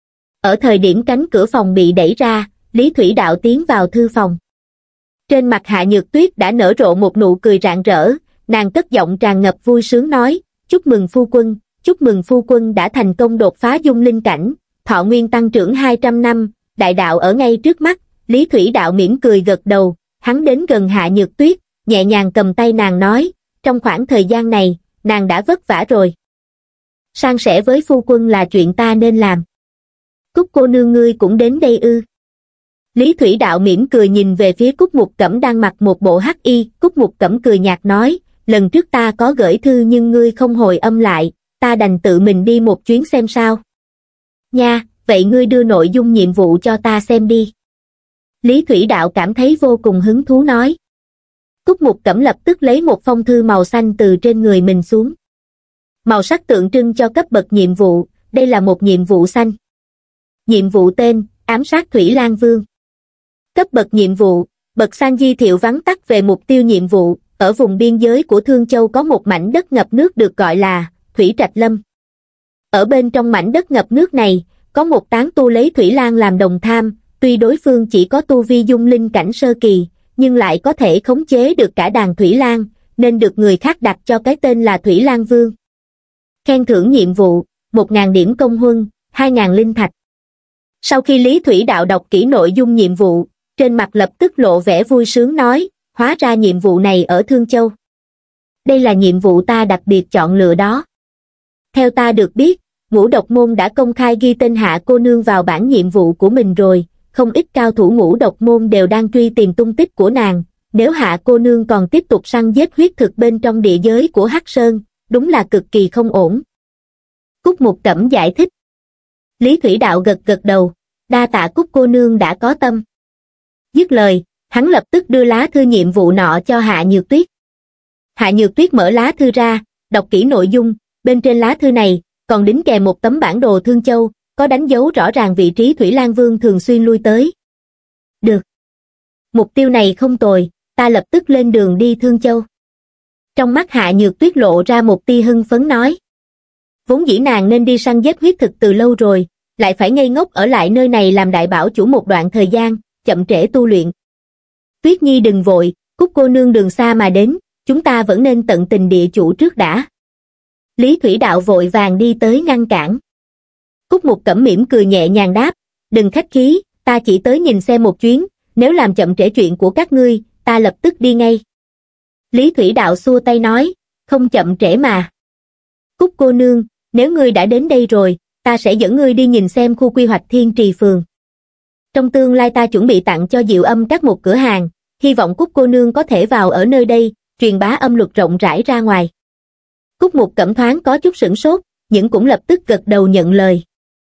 Ở thời điểm cánh cửa phòng bị đẩy ra, Lý Thủy Đạo tiến vào thư phòng. Trên mặt Hạ Nhược Tuyết đã nở rộ một nụ cười rạng rỡ, nàng cất giọng tràn ngập vui sướng nói, chúc mừng phu quân, chúc mừng phu quân đã thành công đột phá dung linh cảnh, thọ nguyên tăng trưởng hai trăm năm, đại đạo ở ngay trước mắt. Lý Thủy Đạo mỉm cười gật đầu, hắn đến gần Hạ Nhược Tuyết, nhẹ nhàng cầm tay nàng nói, trong khoảng thời gian này, nàng đã vất vả rồi. San sẻ với phu quân là chuyện ta nên làm. Cúc cô nương ngươi cũng đến đây ư? Lý Thủy Đạo mỉm cười nhìn về phía Cúc Mục Cẩm đang mặc một bộ hắc y, Cúc Mục Cẩm cười nhạt nói, lần trước ta có gửi thư nhưng ngươi không hồi âm lại, ta đành tự mình đi một chuyến xem sao. Nha, vậy ngươi đưa nội dung nhiệm vụ cho ta xem đi. Lý Thủy Đạo cảm thấy vô cùng hứng thú nói. Cúc Mục Cẩm lập tức lấy một phong thư màu xanh từ trên người mình xuống. Màu sắc tượng trưng cho cấp bậc nhiệm vụ, đây là một nhiệm vụ xanh. Nhiệm vụ tên, ám sát Thủy Lan Vương. Cấp bậc nhiệm vụ, bậc xanh di thiệu vắn tắt về mục tiêu nhiệm vụ, ở vùng biên giới của Thương Châu có một mảnh đất ngập nước được gọi là Thủy Trạch Lâm. Ở bên trong mảnh đất ngập nước này, có một tán tu lấy Thủy Lan làm đồng tham, tuy đối phương chỉ có tu vi dung linh cảnh sơ kỳ, nhưng lại có thể khống chế được cả đàn Thủy Lan, nên được người khác đặt cho cái tên là Thủy Lan Vương. Khen thưởng nhiệm vụ, một nghìn điểm công huân, hai nghìn linh thạch. Sau khi Lý Thủy Đạo đọc kỹ nội dung nhiệm vụ, trên mặt lập tức lộ vẻ vui sướng nói, hóa ra nhiệm vụ này ở Thương Châu. Đây là nhiệm vụ ta đặc biệt chọn lựa đó. Theo ta được biết, Ngũ Độc Môn đã công khai ghi tên Hạ cô nương vào bảng nhiệm vụ của mình rồi, không ít cao thủ Ngũ Độc Môn đều đang truy tìm tung tích của nàng, nếu Hạ cô nương còn tiếp tục săn giết huyết thực bên trong địa giới của Hắc Sơn, đúng là cực kỳ không ổn. Cúc Mục Cẩm giải thích. Lý Thủy Đạo gật gật đầu, đa tạ Cúc cô nương đã có tâm. Dứt lời, hắn lập tức đưa lá thư nhiệm vụ nọ cho Hạ Nhược Tuyết. Hạ Nhược Tuyết mở lá thư ra, đọc kỹ nội dung, bên trên lá thư này còn đính kèm một tấm bản đồ Thương Châu, có đánh dấu rõ ràng vị trí Thủy Lang Vương thường xuyên lui tới. Được. Mục tiêu này không tồi, ta lập tức lên đường đi Thương Châu. Trong mắt Hạ Nhược Tuyết lộ ra một tia hưng phấn nói. Vốn dĩ nàng nên đi săn giết huyết thực từ lâu rồi, lại phải ngây ngốc ở lại nơi này làm đại bảo chủ một đoạn thời gian, chậm trễ tu luyện. Tuyết Nhi đừng vội, Cúc cô nương đường xa mà đến, chúng ta vẫn nên tận tình địa chủ trước đã. Lý Thủy Đạo vội vàng đi tới ngăn cản. Cúc Mục Cẩm mỉm cười nhẹ nhàng đáp, đừng khách khí, ta chỉ tới nhìn xem một chuyến, nếu làm chậm trễ chuyện của các ngươi, ta lập tức đi ngay. Lý Thủy Đạo xua tay nói, không chậm trễ mà. Cúc cô nương, nếu ngươi đã đến đây rồi, ta sẽ dẫn ngươi đi nhìn xem khu quy hoạch Thiên Trì Phường. Trong tương lai ta chuẩn bị tặng cho Diệu Âm Các một cửa hàng, hy vọng Cúc cô nương có thể vào ở nơi đây, truyền bá âm luật rộng rãi ra ngoài. Cúc Mục Cẩm thoáng có chút sửng sốt, nhưng cũng lập tức gật đầu nhận lời.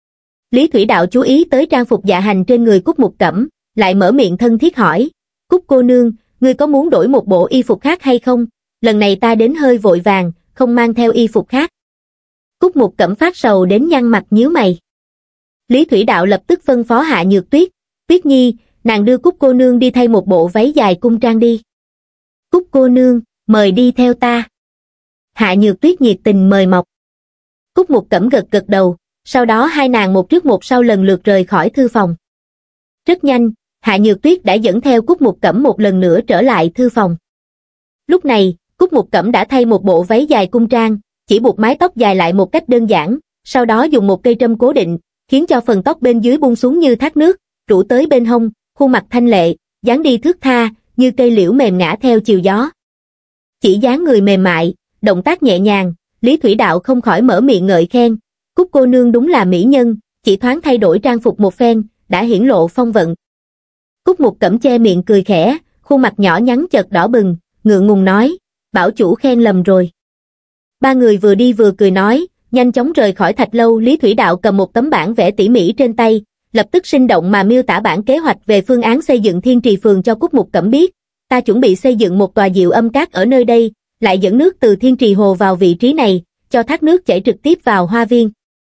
Lý Thủy Đạo chú ý tới trang phục dạ hành trên người Cúc Mục Cẩm, lại mở miệng thân thiết hỏi, Cúc cô nương, ngươi có muốn đổi một bộ y phục khác hay không? Lần này ta đến hơi vội vàng, không mang theo y phục khác. Cúc Mục Cẩm phát sầu đến nhăn mặt nhíu mày. Lý Thủy Đạo lập tức phân phó Hạ Nhược Tuyết, Tuyết Nhi, nàng đưa Cúc cô nương đi thay một bộ váy dài cung trang đi. Cúc cô nương, mời đi theo ta. Hạ Nhược Tuyết nhiệt tình mời mọc. Cúc Mục Cẩm gật gật đầu, sau đó hai nàng một trước một sau lần lượt rời khỏi thư phòng. Rất nhanh, Hạ Nhược Tuyết đã dẫn theo Cúc Mục Cẩm một lần nữa trở lại thư phòng. Lúc này, Cúc Mục Cẩm đã thay một bộ váy dài cung trang, chỉ buộc mái tóc dài lại một cách đơn giản, sau đó dùng một cây trâm cố định, khiến cho phần tóc bên dưới buông xuống như thác nước, rủ tới bên hông, khuôn mặt thanh lệ, dáng đi thướt tha, như cây liễu mềm ngả theo chiều gió. Chỉ dáng người mềm mại, động tác nhẹ nhàng, Lý Thủy Đạo không khỏi mở miệng ngợi khen, Cúc cô nương đúng là mỹ nhân, chỉ thoáng thay đổi trang phục một phen, đã hiển lộ phong vận. Cúc Mục Cẩm che miệng cười khẽ, khuôn mặt nhỏ nhắn chợt đỏ bừng, ngượng ngùng nói, bảo chủ khen lầm rồi. Ba người vừa đi vừa cười nói, nhanh chóng rời khỏi thạch lâu. Lý Thủy Đạo cầm một tấm bản vẽ tỉ mỉ trên tay, lập tức sinh động mà miêu tả bản kế hoạch về phương án xây dựng Thiên Trì Phường cho Cúc Mục Cẩm biết. Ta chuẩn bị xây dựng một tòa Diệu Âm Các ở nơi đây, lại dẫn nước từ Thiên Trì Hồ vào vị trí này, cho thác nước chảy trực tiếp vào hoa viên.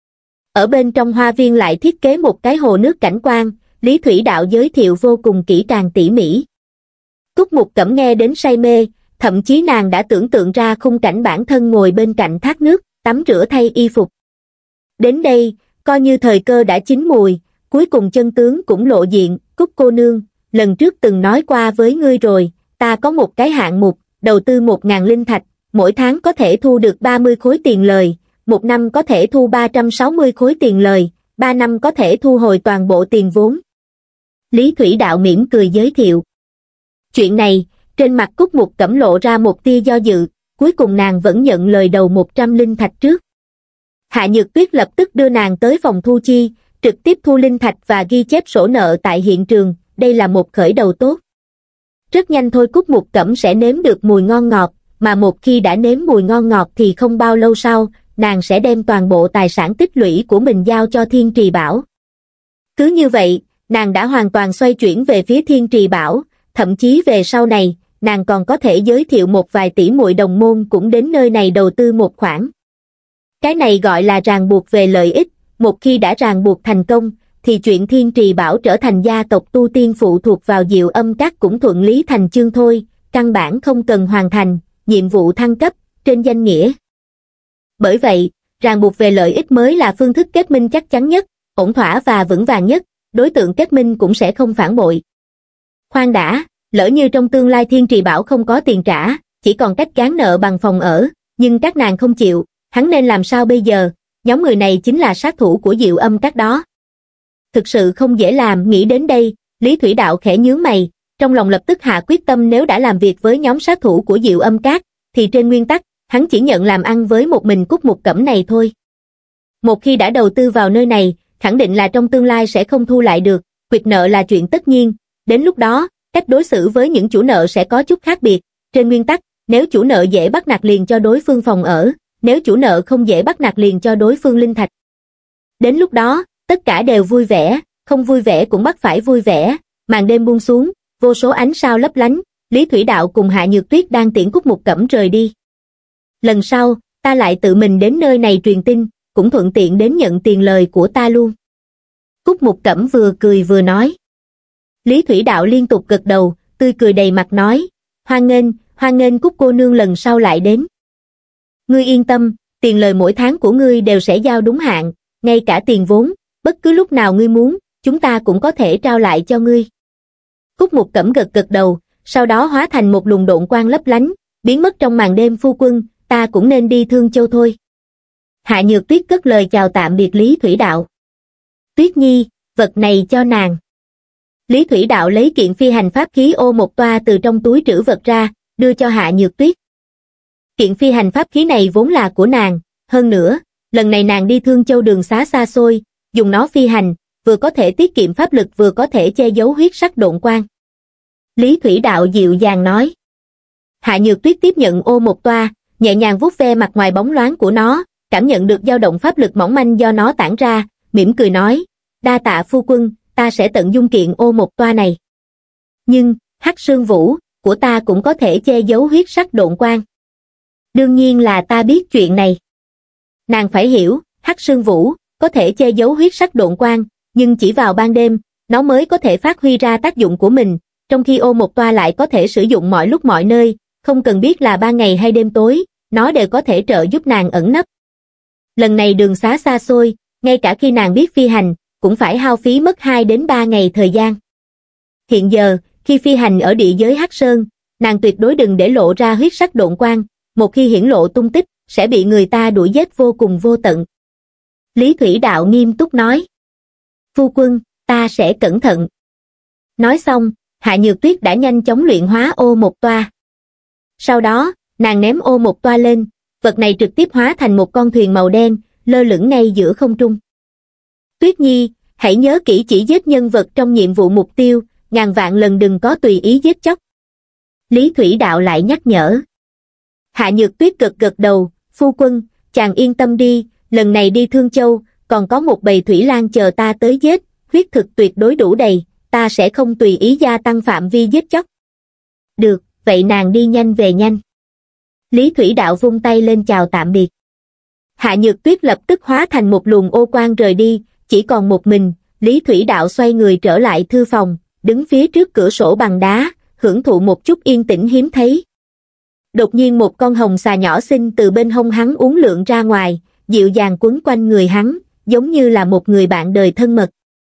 Ở bên trong hoa viên lại thiết kế một cái hồ nước cảnh quan, Lý Thủy Đạo giới thiệu vô cùng kỹ càng tỉ mỉ. Cúc Mục Cẩm nghe đến say mê, thậm chí nàng đã tưởng tượng ra khung cảnh bản thân ngồi bên cạnh thác nước, tắm rửa thay y phục. Đến đây, coi như thời cơ đã chín mùi, cuối cùng chân tướng cũng lộ diện. Cúc cô nương, lần trước từng nói qua với ngươi rồi, ta có một cái hạng mục, đầu tư một ngàn linh thạch, mỗi tháng có thể thu được ba mươi khối tiền lời, một năm có thể thu ba trăm sáu mươi khối tiền lời, ba năm có thể thu hồi toàn bộ tiền vốn. Lý Thủy Đạo mỉm cười giới thiệu. Chuyện này, trên mặt Cúc Mục Cẩm lộ ra một tia do dự, cuối cùng nàng vẫn nhận lời đầu một trăm linh thạch trước. Hạ Nhược Tuyết lập tức đưa nàng tới phòng thu chi, trực tiếp thu linh thạch và ghi chép sổ nợ tại hiện trường, đây là một khởi đầu tốt. Rất nhanh thôi Cúc Mục Cẩm sẽ nếm được mùi ngon ngọt, mà một khi đã nếm mùi ngon ngọt thì không bao lâu sau, nàng sẽ đem toàn bộ tài sản tích lũy của mình giao cho Thiên Trì Bảo. Cứ như vậy, nàng đã hoàn toàn xoay chuyển về phía Thiên Trì Bảo, thậm chí về sau này, nàng còn có thể giới thiệu một vài tỷ muội đồng môn cũng đến nơi này đầu tư một khoản. Cái này gọi là ràng buộc về lợi ích, một khi đã ràng buộc thành công, thì chuyện Thiên Trì Bảo trở thành gia tộc tu tiên phụ thuộc vào Diệu Âm Các cũng thuận lý thành chương thôi, căn bản không cần hoàn thành nhiệm vụ thăng cấp trên danh nghĩa. Bởi vậy, ràng buộc về lợi ích mới là phương thức kết minh chắc chắn nhất, ổn thỏa và vững vàng nhất, đối tượng kết minh cũng sẽ không phản bội. Khoan đã, lỡ như trong tương lai Thiên Trì Bảo không có tiền trả, chỉ còn cách gán nợ bằng phòng ở, nhưng các nàng không chịu, hắn nên làm sao bây giờ? Nhóm người này chính là sát thủ của Diệu Âm Các đó. Thực sự không dễ làm. Nghĩ đến đây, Lý Thủy Đạo khẽ nhướng mày, trong lòng lập tức hạ quyết tâm nếu đã làm việc với nhóm sát thủ của Diệu Âm Các, thì trên nguyên tắc, hắn chỉ nhận làm ăn với một mình Cúc Mục Cẩm này thôi. Một khi đã đầu tư vào nơi này, khẳng định là trong tương lai sẽ không thu lại được, quyệt nợ là chuyện tất nhiên, đến lúc đó, cách đối xử với những chủ nợ sẽ có chút khác biệt. Trên nguyên tắc, nếu chủ nợ dễ bắt nạt liền cho đối phương phòng ở, nếu chủ nợ không dễ bắt nạt liền cho đối phương linh thạch. Đến lúc đó, tất cả đều vui vẻ, không vui vẻ cũng bắt phải vui vẻ. Màn đêm buông xuống, vô số ánh sao lấp lánh, Lý Thủy Đạo cùng Hạ Nhược Tuyết đang tiễn Cúc Mục Cẩm rời đi. Lần sau, ta lại tự mình đến nơi này truyền tin, cũng thuận tiện đến nhận tiền lời của ta luôn. Cúc Mục Cẩm vừa cười vừa nói. Lý Thủy Đạo liên tục gật đầu, tươi cười đầy mặt nói, hoan nghênh, hoan nghênh Cúc cô nương lần sau lại đến. Ngươi yên tâm, tiền lời mỗi tháng của ngươi đều sẽ giao đúng hạn, ngay cả tiền vốn, bất cứ lúc nào ngươi muốn, chúng ta cũng có thể trao lại cho ngươi. Cúc Mục Cẩm gật gật đầu, sau đó hóa thành một luồng độn quang lấp lánh, biến mất trong màn đêm. Phu quân, ta cũng nên đi Thương Châu thôi. Hạ Nhược Tuyết cất lời chào tạm biệt Lý Thủy Đạo. Tuyết Nhi, vật này cho nàng. Lý Thủy Đạo lấy kiện phi hành pháp khí ô một toa từ trong túi trữ vật ra, đưa cho Hạ Nhược Tuyết. Kiện phi hành pháp khí này vốn là của nàng, hơn nữa, lần này nàng đi Thương Châu đường xá xa xôi, dùng nó phi hành, vừa có thể tiết kiệm pháp lực vừa có thể che giấu huyết sắc độn quang. Lý Thủy Đạo dịu dàng nói. Hạ Nhược Tuyết tiếp nhận ô một toa, nhẹ nhàng vuốt ve mặt ngoài bóng loáng của nó, cảm nhận được dao động pháp lực mỏng manh do nó tản ra, mỉm cười nói, đa tạ phu quân, ta sẽ tận dung kiện ô một toa này. Nhưng, hắc sương vũ, của ta cũng có thể che giấu huyết sắc độn quang. Đương nhiên là ta biết chuyện này. Nàng phải hiểu, hắc sương vũ, có thể che giấu huyết sắc độn quang, nhưng chỉ vào ban đêm, nó mới có thể phát huy ra tác dụng của mình, trong khi ô một toa lại có thể sử dụng mọi lúc mọi nơi, không cần biết là ban ngày hay đêm tối, nó đều có thể trợ giúp nàng ẩn nấp. Lần này đường xá xa xôi, ngay cả khi nàng biết phi hành, cũng phải hao phí mất hai đến ba ngày thời gian. Hiện giờ, khi phi hành ở địa giới Hắc Sơn, nàng tuyệt đối đừng để lộ ra huyết sắc độn quang, một khi hiển lộ tung tích, sẽ bị người ta đuổi giết vô cùng vô tận. Lý Thủy Đạo nghiêm túc nói. Phu quân, ta sẽ cẩn thận. Nói xong, Hạ Nhược Tuyết đã nhanh chóng luyện hóa ô một toa. Sau đó, nàng ném ô một toa lên, vật này trực tiếp hóa thành một con thuyền màu đen, lơ lửng ngay giữa không trung. Tuyết Nhi, hãy nhớ kỹ chỉ giết nhân vật trong nhiệm vụ mục tiêu, ngàn vạn lần đừng có tùy ý giết chóc. Lý Thủy Đạo lại nhắc nhở. Hạ Nhược Tuyết gật gật đầu, phu quân, chàng yên tâm đi, lần này đi Thương Châu, còn có một bầy thủy lang chờ ta tới giết, huyết thực tuyệt đối đủ đầy, ta sẽ không tùy ý gia tăng phạm vi giết chóc. Được, vậy nàng đi nhanh về nhanh. Lý Thủy Đạo vung tay lên chào tạm biệt. Hạ Nhược Tuyết lập tức hóa thành một luồng ô quang rời đi, chỉ còn một mình, Lý Thủy Đạo xoay người trở lại thư phòng, đứng phía trước cửa sổ bằng đá, hưởng thụ một chút yên tĩnh hiếm thấy. Đột nhiên một con hồng xà nhỏ xinh từ bên hông hắn uốn lượn ra ngoài, dịu dàng quấn quanh người hắn, giống như là một người bạn đời thân mật.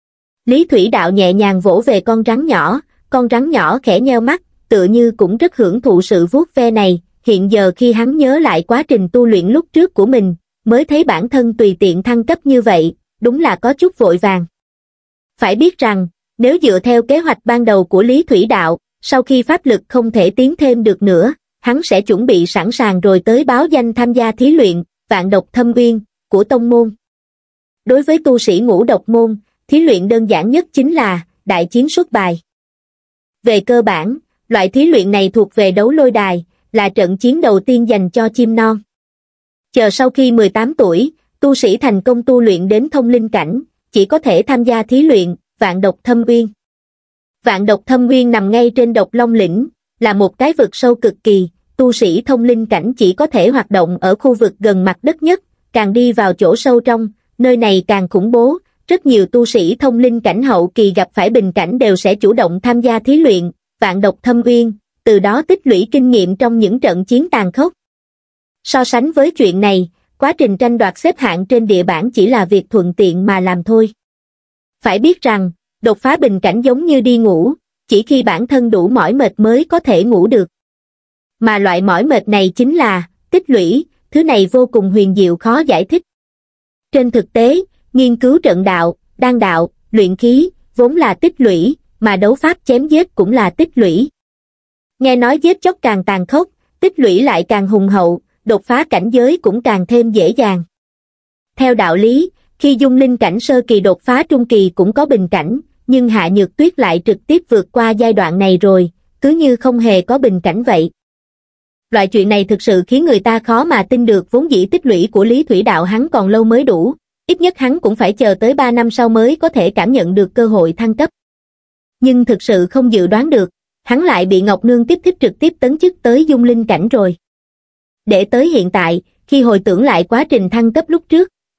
Lý Thủy Đạo nhẹ nhàng vỗ về con rắn nhỏ, con rắn nhỏ khẽ nheo mắt, tựa như cũng rất hưởng thụ sự vuốt ve này. Hiện giờ khi hắn nhớ lại quá trình tu luyện lúc trước của mình, mới thấy bản thân tùy tiện thăng cấp như vậy, đúng là có chút vội vàng. Phải biết rằng, nếu dựa theo kế hoạch ban đầu của Lý Thủy Đạo, sau khi pháp lực không thể tiến thêm được nữa, hắn sẽ chuẩn bị sẵn sàng rồi tới báo danh tham gia thí luyện, Vạn Độc Thâm Uyên, của tông môn. Đối với tu sĩ ngũ độc môn, thí luyện đơn giản nhất chính là đại chiến xuất bài. Về cơ bản, loại thí luyện này thuộc về đấu lôi đài, là trận chiến đầu tiên dành cho chim non. Chờ sau khi mười tám tuổi, tu sĩ thành công tu luyện đến thông linh cảnh, chỉ có thể tham gia thí luyện, Vạn Độc Thâm Uyên. Vạn Độc Thâm Uyên nằm ngay trên Độc Long Lĩnh, là một cái vực sâu cực kỳ, tu sĩ thông linh cảnh chỉ có thể hoạt động ở khu vực gần mặt đất nhất, càng đi vào chỗ sâu trong, nơi này càng khủng bố, rất nhiều tu sĩ thông linh cảnh hậu kỳ gặp phải bình cảnh đều sẽ chủ động tham gia thí luyện, Vạn Độc Thâm Uyên, từ đó tích lũy kinh nghiệm trong những trận chiến tàn khốc. So sánh với chuyện này, quá trình tranh đoạt xếp hạng trên địa bảng chỉ là việc thuận tiện mà làm thôi. Phải biết rằng, đột phá bình cảnh giống như đi ngủ, chỉ khi bản thân đủ mỏi mệt mới có thể ngủ được. Mà loại mỏi mệt này chính là tích lũy, thứ này vô cùng huyền diệu khó giải thích. Trên thực tế, nghiên cứu trận đạo, đan đạo, luyện khí, vốn là tích lũy, mà đấu pháp chém giết cũng là tích lũy. Nghe nói giết chóc càng tàn khốc, tích lũy lại càng hùng hậu, đột phá cảnh giới cũng càng thêm dễ dàng. Theo đạo lý, khi dung linh cảnh sơ kỳ đột phá trung kỳ cũng có bình cảnh, nhưng Hạ Nhược Tuyết lại trực tiếp vượt qua giai đoạn này rồi, cứ như không hề có bình cảnh vậy. Loại chuyện này thực sự khiến người ta khó mà tin được, vốn dĩ tích lũy của Lý Thủy Đạo hắn còn lâu mới đủ, ít nhất hắn cũng phải chờ tới ba năm sau mới có thể cảm nhận được cơ hội thăng cấp. Nhưng thực sự không dự đoán được, hắn lại bị Ngọc Nương tiếp thích trực tiếp tấn chức tới dung linh cảnh rồi. Để tới hiện tại, khi hồi tưởng lại quá trình thăng cấp lúc trước,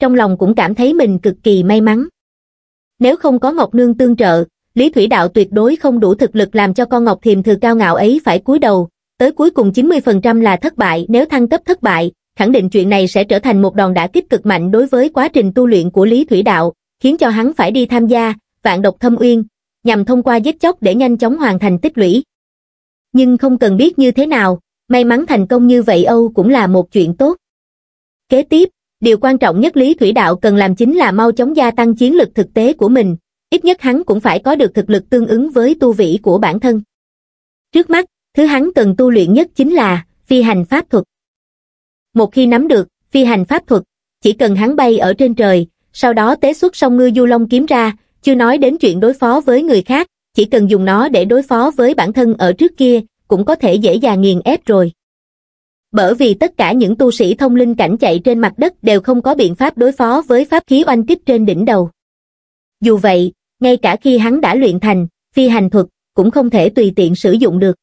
trong lòng cũng cảm thấy mình cực kỳ may mắn. Nếu không có Ngọc Nương tương trợ, Lý Thủy Đạo tuyệt đối không đủ thực lực làm cho con Ngọc Thiềm Thừa cao ngạo ấy phải cúi đầu, tới cuối cùng chín mươi phần trăm là thất bại. Nếu thăng cấp thất bại, khẳng định chuyện này sẽ trở thành một đòn đả kích cực mạnh đối với quá trình tu luyện của Lý Thủy Đạo, khiến cho hắn phải đi tham gia Vạn Độc Thâm Uyên, nhằm thông qua giết chóc để nhanh chóng hoàn thành tích lũy. Nhưng không cần biết như thế nào, may mắn thành công như vậy Âu cũng là một chuyện tốt. Kế tiếp, điều quan trọng nhất Lý Thủy Đạo cần làm chính là mau chóng gia tăng chiến lực thực tế của mình, ít nhất hắn cũng phải có được thực lực tương ứng với tu vĩ của bản thân. Trước mắt, thứ hắn cần tu luyện nhất chính là phi hành pháp thuật. Một khi nắm được phi hành pháp thuật, chỉ cần hắn bay ở trên trời, sau đó tế xuất song ngư du long kiếm ra, chưa nói đến chuyện đối phó với người khác, chỉ cần dùng nó để đối phó với bản thân ở trước kia, cũng có thể dễ dàng nghiền ép rồi. Bởi vì tất cả những tu sĩ thông linh cảnh chạy trên mặt đất đều không có biện pháp đối phó với pháp khí oanh kích trên đỉnh đầu. Dù vậy, ngay cả khi hắn đã luyện thành phi hành thuật, cũng không thể tùy tiện sử dụng được.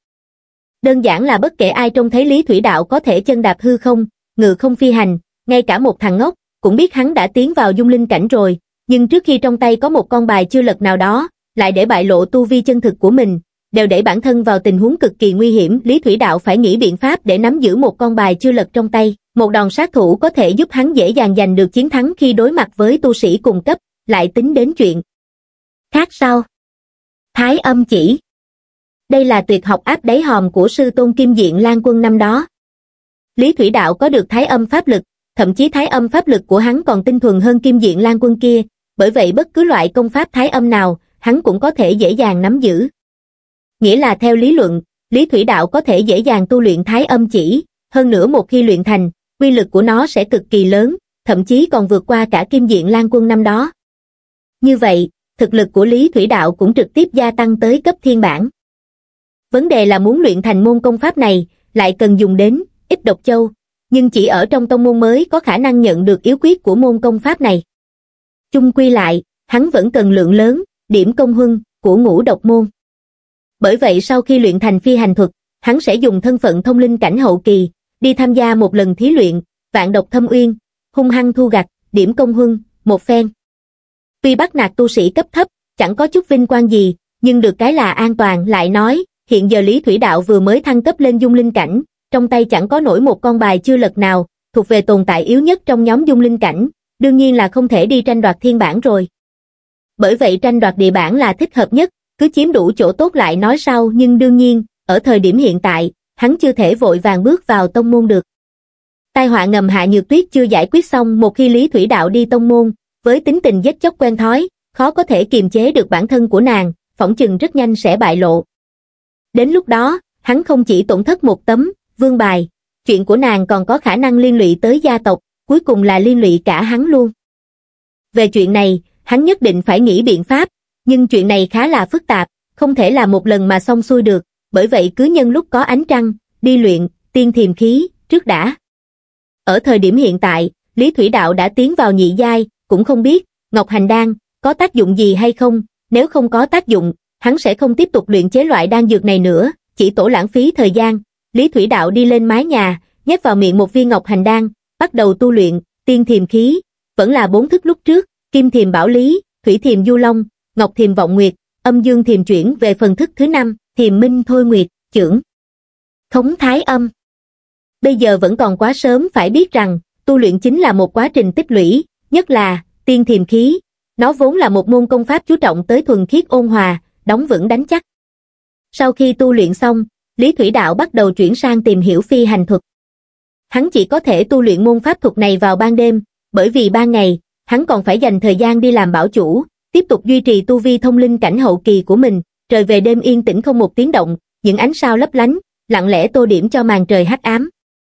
Đơn giản là bất kể ai trông thấy Lý Thủy Đạo có thể chân đạp hư không, ngự không phi hành, ngay cả một thằng ngốc, cũng biết hắn đã tiến vào dung linh cảnh rồi, nhưng trước khi trong tay có một con bài chưa lật nào đó, lại để bại lộ tu vi chân thực của mình, đều đẩy bản thân vào tình huống cực kỳ nguy hiểm. Lý Thủy Đạo phải nghĩ biện pháp để nắm giữ một con bài chưa lật trong tay, một đòn sát thủ có thể giúp hắn dễ dàng giành được chiến thắng khi đối mặt với tu sĩ cùng cấp, lại tính đến chuyện khác sau. Thái âm chỉ. Đây là tuyệt học áp đáy hòm của sư tôn Kim Diện Lan Quân năm đó. Lý Thủy Đạo có được thái âm pháp lực, thậm chí thái âm pháp lực của hắn còn tinh thuần hơn Kim Diện Lan Quân kia, bởi vậy bất cứ loại công pháp thái âm nào, hắn cũng có thể dễ dàng nắm giữ. Nghĩa là theo lý luận, Lý Thủy Đạo có thể dễ dàng tu luyện thái âm chỉ, hơn nữa một khi luyện thành, uy lực của nó sẽ cực kỳ lớn, thậm chí còn vượt qua cả Kim Diện Lan Quân năm đó. Như vậy, thực lực của Lý Thủy Đạo cũng trực tiếp gia tăng tới cấp thiên bản. Vấn đề là muốn luyện thành môn công pháp này, lại cần dùng đến ít độc châu, nhưng chỉ ở trong tông môn mới có khả năng nhận được yếu quyết của môn công pháp này. Chung quy lại, hắn vẫn cần lượng lớn điểm công huân của ngũ độc môn. Bởi vậy sau khi luyện thành phi hành thuật, hắn sẽ dùng thân phận thông linh cảnh hậu kỳ, đi tham gia một lần thí luyện Vạn Độc Thâm Uyên, hung hăng thu gặt điểm công huân một phen. Tuy bắt nạt tu sĩ cấp thấp, chẳng có chút vinh quang gì, nhưng được cái là an toàn. Lại nói, hiện giờ Lý Thủy Đạo vừa mới thăng cấp lên dung linh cảnh, trong tay chẳng có nổi một con bài chưa lật nào, thuộc về tồn tại yếu nhất trong nhóm dung linh cảnh, đương nhiên là không thể đi tranh đoạt thiên bản rồi. Bởi vậy tranh đoạt địa bản là thích hợp nhất, cứ chiếm đủ chỗ tốt lại nói sau, nhưng đương nhiên, ở thời điểm hiện tại, hắn chưa thể vội vàng bước vào tông môn được. Tai họa ngầm Hạ Nhược Tuyết chưa giải quyết xong, một khi Lý Thủy Đạo đi tông môn, với tính tình giết chóc quen thói, khó có thể kiềm chế được bản thân của nàng, phỏng chừng rất nhanh sẽ bại lộ. Đến lúc đó, hắn không chỉ tổn thất một tấm vương bài, chuyện của nàng còn có khả năng liên lụy tới gia tộc, cuối cùng là liên lụy cả hắn luôn. Về chuyện này, hắn nhất định phải nghĩ biện pháp, nhưng chuyện này khá là phức tạp, không thể là một lần mà xong xuôi được, bởi vậy cứ nhân lúc có ánh trăng, đi luyện tiên thiềm khí trước đã. Ở thời điểm hiện tại, Lý Thủy Đạo đã tiến vào nhị giai, cũng không biết Ngọc Hành Đan có tác dụng gì hay không, nếu không có tác dụng, hắn sẽ không tiếp tục luyện chế loại đan dược này nữa, chỉ tổ lãng phí thời gian. Lý Thủy Đạo đi lên mái nhà, nhét vào miệng một viên Ngọc Hành Đan, bắt đầu tu luyện tiên thiềm khí, vẫn là bốn thức lúc trước, Kim Thiềm Bảo Lý, Thủy Thiềm Du Long, Ngọc Thiềm Vọng Nguyệt, Âm Dương Thiềm chuyển về phần thức thứ năm, Thiềm Minh Thôi Nguyệt, Chưởng Thống Thái Âm. Bây giờ vẫn còn quá sớm, phải biết rằng tu luyện chính là một quá trình tích lũy, nhất là tiên thiềm khí, nó vốn là một môn công pháp chú trọng tới thuần khiết ôn hòa, đóng vững đánh chắc. Sau khi tu luyện xong, Lý Thủy Đạo bắt đầu chuyển sang tìm hiểu phi hành thuật. Hắn chỉ có thể tu luyện môn pháp thuật này vào ban đêm, bởi vì ban ngày, hắn còn phải dành thời gian đi làm bảo chủ, tiếp tục duy trì tu vi thông linh cảnh hậu kỳ của mình. Trời về đêm yên tĩnh không một tiếng động, những ánh sao lấp lánh, lặng lẽ tô điểm cho màn trời hắc ám.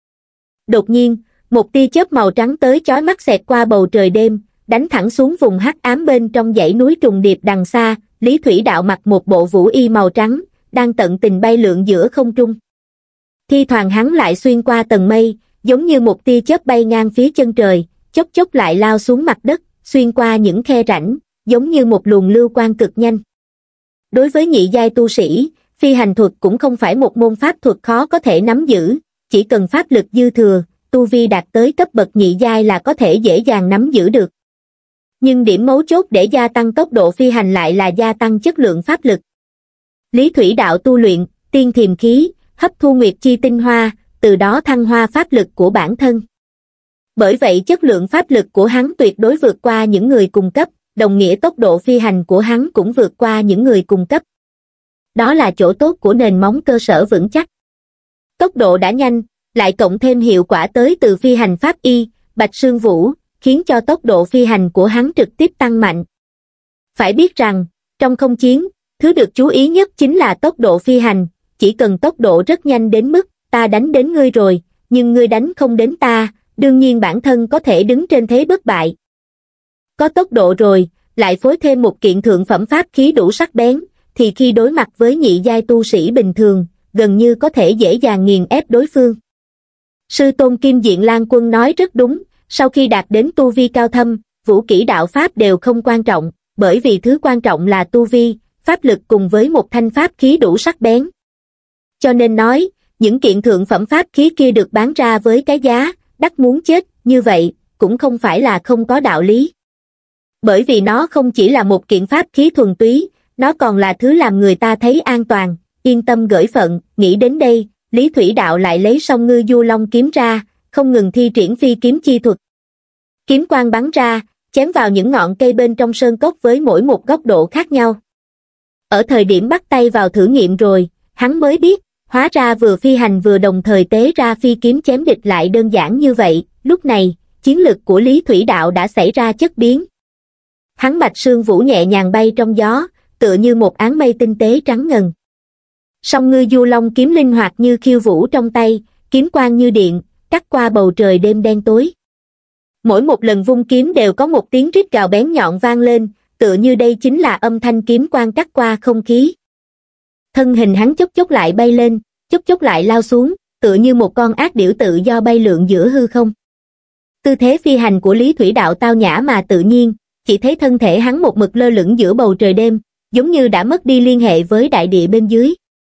Đột nhiên, một tia chớp màu trắng tới chói mắt xẹt qua bầu trời đêm, đánh thẳng xuống vùng hắc ám bên trong dãy núi trùng điệp đằng xa. Lý Thủy Đạo mặc một bộ vũ y màu trắng, đang tận tình bay lượn giữa không trung. Thi thoảng hắn lại xuyên qua tầng mây, giống như một tia chớp bay ngang phía chân trời, chốc chốc lại lao xuống mặt đất, xuyên qua những khe rãnh, giống như một luồng lưu quang cực nhanh. Đối với nhị giai tu sĩ, phi hành thuật cũng không phải một môn pháp thuật khó có thể nắm giữ, chỉ cần pháp lực dư thừa, tu vi đạt tới cấp bậc nhị giai là có thể dễ dàng nắm giữ được. Nhưng điểm mấu chốt để gia tăng tốc độ phi hành lại là gia tăng chất lượng pháp lực. Lý Thủy Đạo tu luyện, tiên thiềm khí, hấp thu nguyệt chi tinh hoa, từ đó thăng hoa pháp lực của bản thân. Bởi vậy chất lượng pháp lực của hắn tuyệt đối vượt qua những người cùng cấp, đồng nghĩa tốc độ phi hành của hắn cũng vượt qua những người cùng cấp. Đó là chỗ tốt của nền móng cơ sở vững chắc. Tốc độ đã nhanh, lại cộng thêm hiệu quả tới từ phi hành pháp y, Bạch Sương Vũ, khiến cho tốc độ phi hành của hắn trực tiếp tăng mạnh. Phải biết rằng, trong không chiến, thứ được chú ý nhất chính là tốc độ phi hành, chỉ cần tốc độ rất nhanh đến mức ta đánh đến ngươi rồi, nhưng ngươi đánh không đến ta, đương nhiên bản thân có thể đứng trên thế bất bại. Có tốc độ rồi, lại phối thêm một kiện thượng phẩm pháp khí đủ sắc bén, thì khi đối mặt với nhị giai tu sĩ bình thường, gần như có thể dễ dàng nghiền ép đối phương. Sư tôn Kim Diện Lan Quân nói rất đúng, sau khi đạt đến tu vi cao thâm, vũ kỹ đạo pháp đều không quan trọng, bởi vì thứ quan trọng là tu vi, pháp lực cùng với một thanh pháp khí đủ sắc bén. Cho nên nói, những kiện thượng phẩm pháp khí kia được bán ra với cái giá đắt muốn chết, như vậy, cũng không phải là không có đạo lý. Bởi vì nó không chỉ là một kiện pháp khí thuần túy, nó còn là thứ làm người ta thấy an toàn, yên tâm gởi phận. Nghĩ đến đây, Lý Thủy Đạo lại lấy Song Ngư Du Long kiếm ra, không ngừng thi triển phi kiếm chi thuật. Kiếm quang bắn ra, chém vào những ngọn cây bên trong sơn cốc với mỗi một góc độ khác nhau. Ở thời điểm bắt tay vào thử nghiệm rồi, hắn mới biết, hóa ra vừa phi hành vừa đồng thời tế ra phi kiếm chém địch lại đơn giản như vậy. Lúc này, chiến lực của Lý Thủy Đạo đã xảy ra chất biến. Hắn Bạch Sương Vũ nhẹ nhàng bay trong gió, tựa như một áng mây tinh tế trắng ngần. Song Ngư Du Long kiếm linh hoạt như khiêu vũ trong tay, kiếm quang như điện, cắt qua bầu trời đêm đen tối. Mỗi một lần vung kiếm đều có một tiếng rít gào bén nhọn vang lên, tựa như đây chính là âm thanh kiếm quang cắt qua không khí. Thân hình hắn chốc chốc lại bay lên, chốc chốc lại lao xuống, tựa như một con ác điểu tự do bay lượn giữa hư không. Tư thế phi hành của Lý Thủy Đạo tao nhã mà tự nhiên, chỉ thấy thân thể hắn một mực lơ lửng giữa bầu trời đêm, giống như đã mất đi liên hệ với đại địa bên dưới.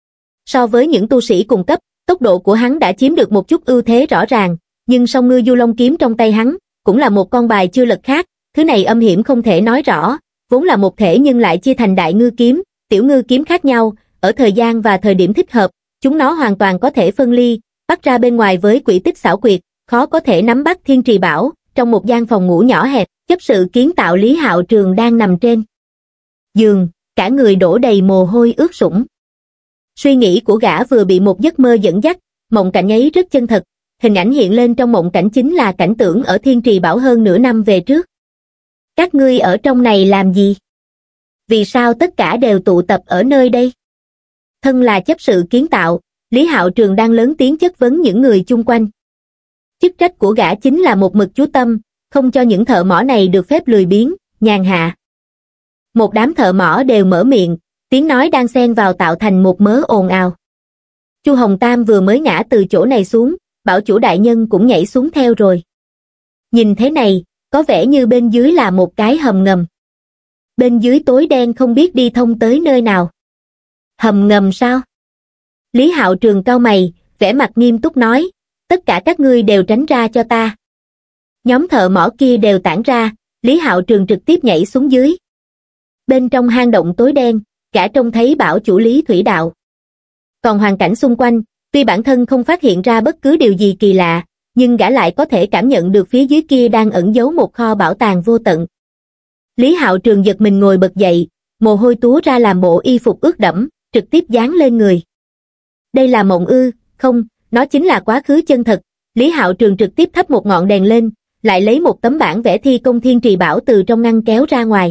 So với những tu sĩ cùng cấp, tốc độ của hắn đã chiếm được một chút ưu thế rõ ràng, nhưng Song Ngư Du Long kiếm trong tay hắn, cũng là một con bài chưa lật khác, thứ này âm hiểm không thể nói rõ, vốn là một thể nhưng lại chia thành đại ngư kiếm, tiểu ngư kiếm khác nhau, ở thời gian và thời điểm thích hợp, chúng nó hoàn toàn có thể phân ly, bắt ra bên ngoài với quỹ tích xảo quyệt, khó có thể nắm bắt Thiên Trì Bảo. Trong một gian phòng ngủ nhỏ hẹp, chấp sự kiến tạo Lý Hạo Trường đang nằm trên giường, cả người đổ đầy mồ hôi ướt sũng. Suy nghĩ của gã vừa bị một giấc mơ dẫn dắt, mộng cảnh ấy rất chân thật, hình ảnh hiện lên trong mộng cảnh chính là cảnh tượng ở Thiên Trì Bảo hơn nửa năm về trước. Các ngươi ở trong này làm gì? Vì sao tất cả đều tụ tập ở nơi đây? Thân là chấp sự kiến tạo, Lý Hạo Trường đang lớn tiếng chất vấn những người chung quanh. Chức trách của gã chính là một mực chú tâm, không cho những thợ mỏ này được phép lười biếng, nhàn hạ. Một đám thợ mỏ đều mở miệng, tiếng nói đang xen vào tạo thành một mớ ồn ào. Chu Hồng Tam vừa mới ngã từ chỗ này xuống, bảo chủ đại nhân cũng nhảy xuống theo rồi. Nhìn thế này, có vẻ như bên dưới là một cái hầm ngầm. Bên dưới tối đen không biết đi thông tới nơi nào. Hầm ngầm sao? Lý Hạo Trường cau mày, vẻ mặt nghiêm túc nói, tất cả các ngươi đều tránh ra cho ta. Nhóm thợ mỏ kia đều tản ra, Lý Hạo Trường trực tiếp nhảy xuống dưới. Bên trong hang động tối đen, gã trông thấy bảo chủ Lý Thủy Đạo. Còn hoàn cảnh xung quanh, tuy bản thân không phát hiện ra bất cứ điều gì kỳ lạ, nhưng gã lại có thể cảm nhận được phía dưới kia đang ẩn giấu một kho bảo tàng vô tận. Lý Hạo Trường giật mình ngồi bật dậy, mồ hôi túa ra làm bộ y phục ướt đẫm, trực tiếp dán lên người. Đây là mộng ư? Không, nó chính là quá khứ chân thật. Lý Hạo Trường trực tiếp thắp một ngọn đèn lên, lại lấy một tấm bản vẽ thi công Thiên Trì Bảo từ trong ngăn kéo ra ngoài.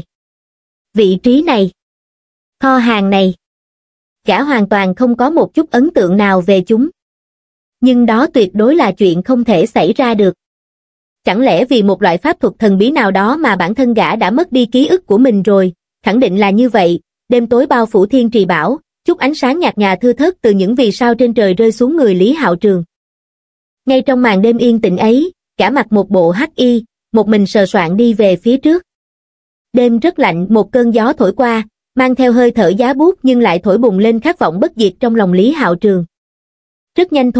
Vị trí này, kho hàng này, gã hoàn toàn không có một chút ấn tượng nào về chúng. Nhưng đó tuyệt đối là chuyện không thể xảy ra được. Chẳng lẽ vì một loại pháp thuật thần bí nào đó mà bản thân gã đã mất đi ký ức của mình rồi? Khẳng định là như vậy. Đêm tối bao phủ Thiên Trì Bảo, chút ánh sáng nhạt nhòa thưa thớt từ những vì sao trên trời rơi xuống người Lý Hạo Trường. Ngay trong màn đêm yên tĩnh ấy, gã mặc một bộ hắc y, một mình sờ soạng đi về phía trước. Đêm rất lạnh, một cơn gió thổi qua, mang theo hơi thở giá buốt nhưng lại thổi bùng lên khát vọng bất diệt trong lòng Lý Hạo Trường. Rất nhanh thôi,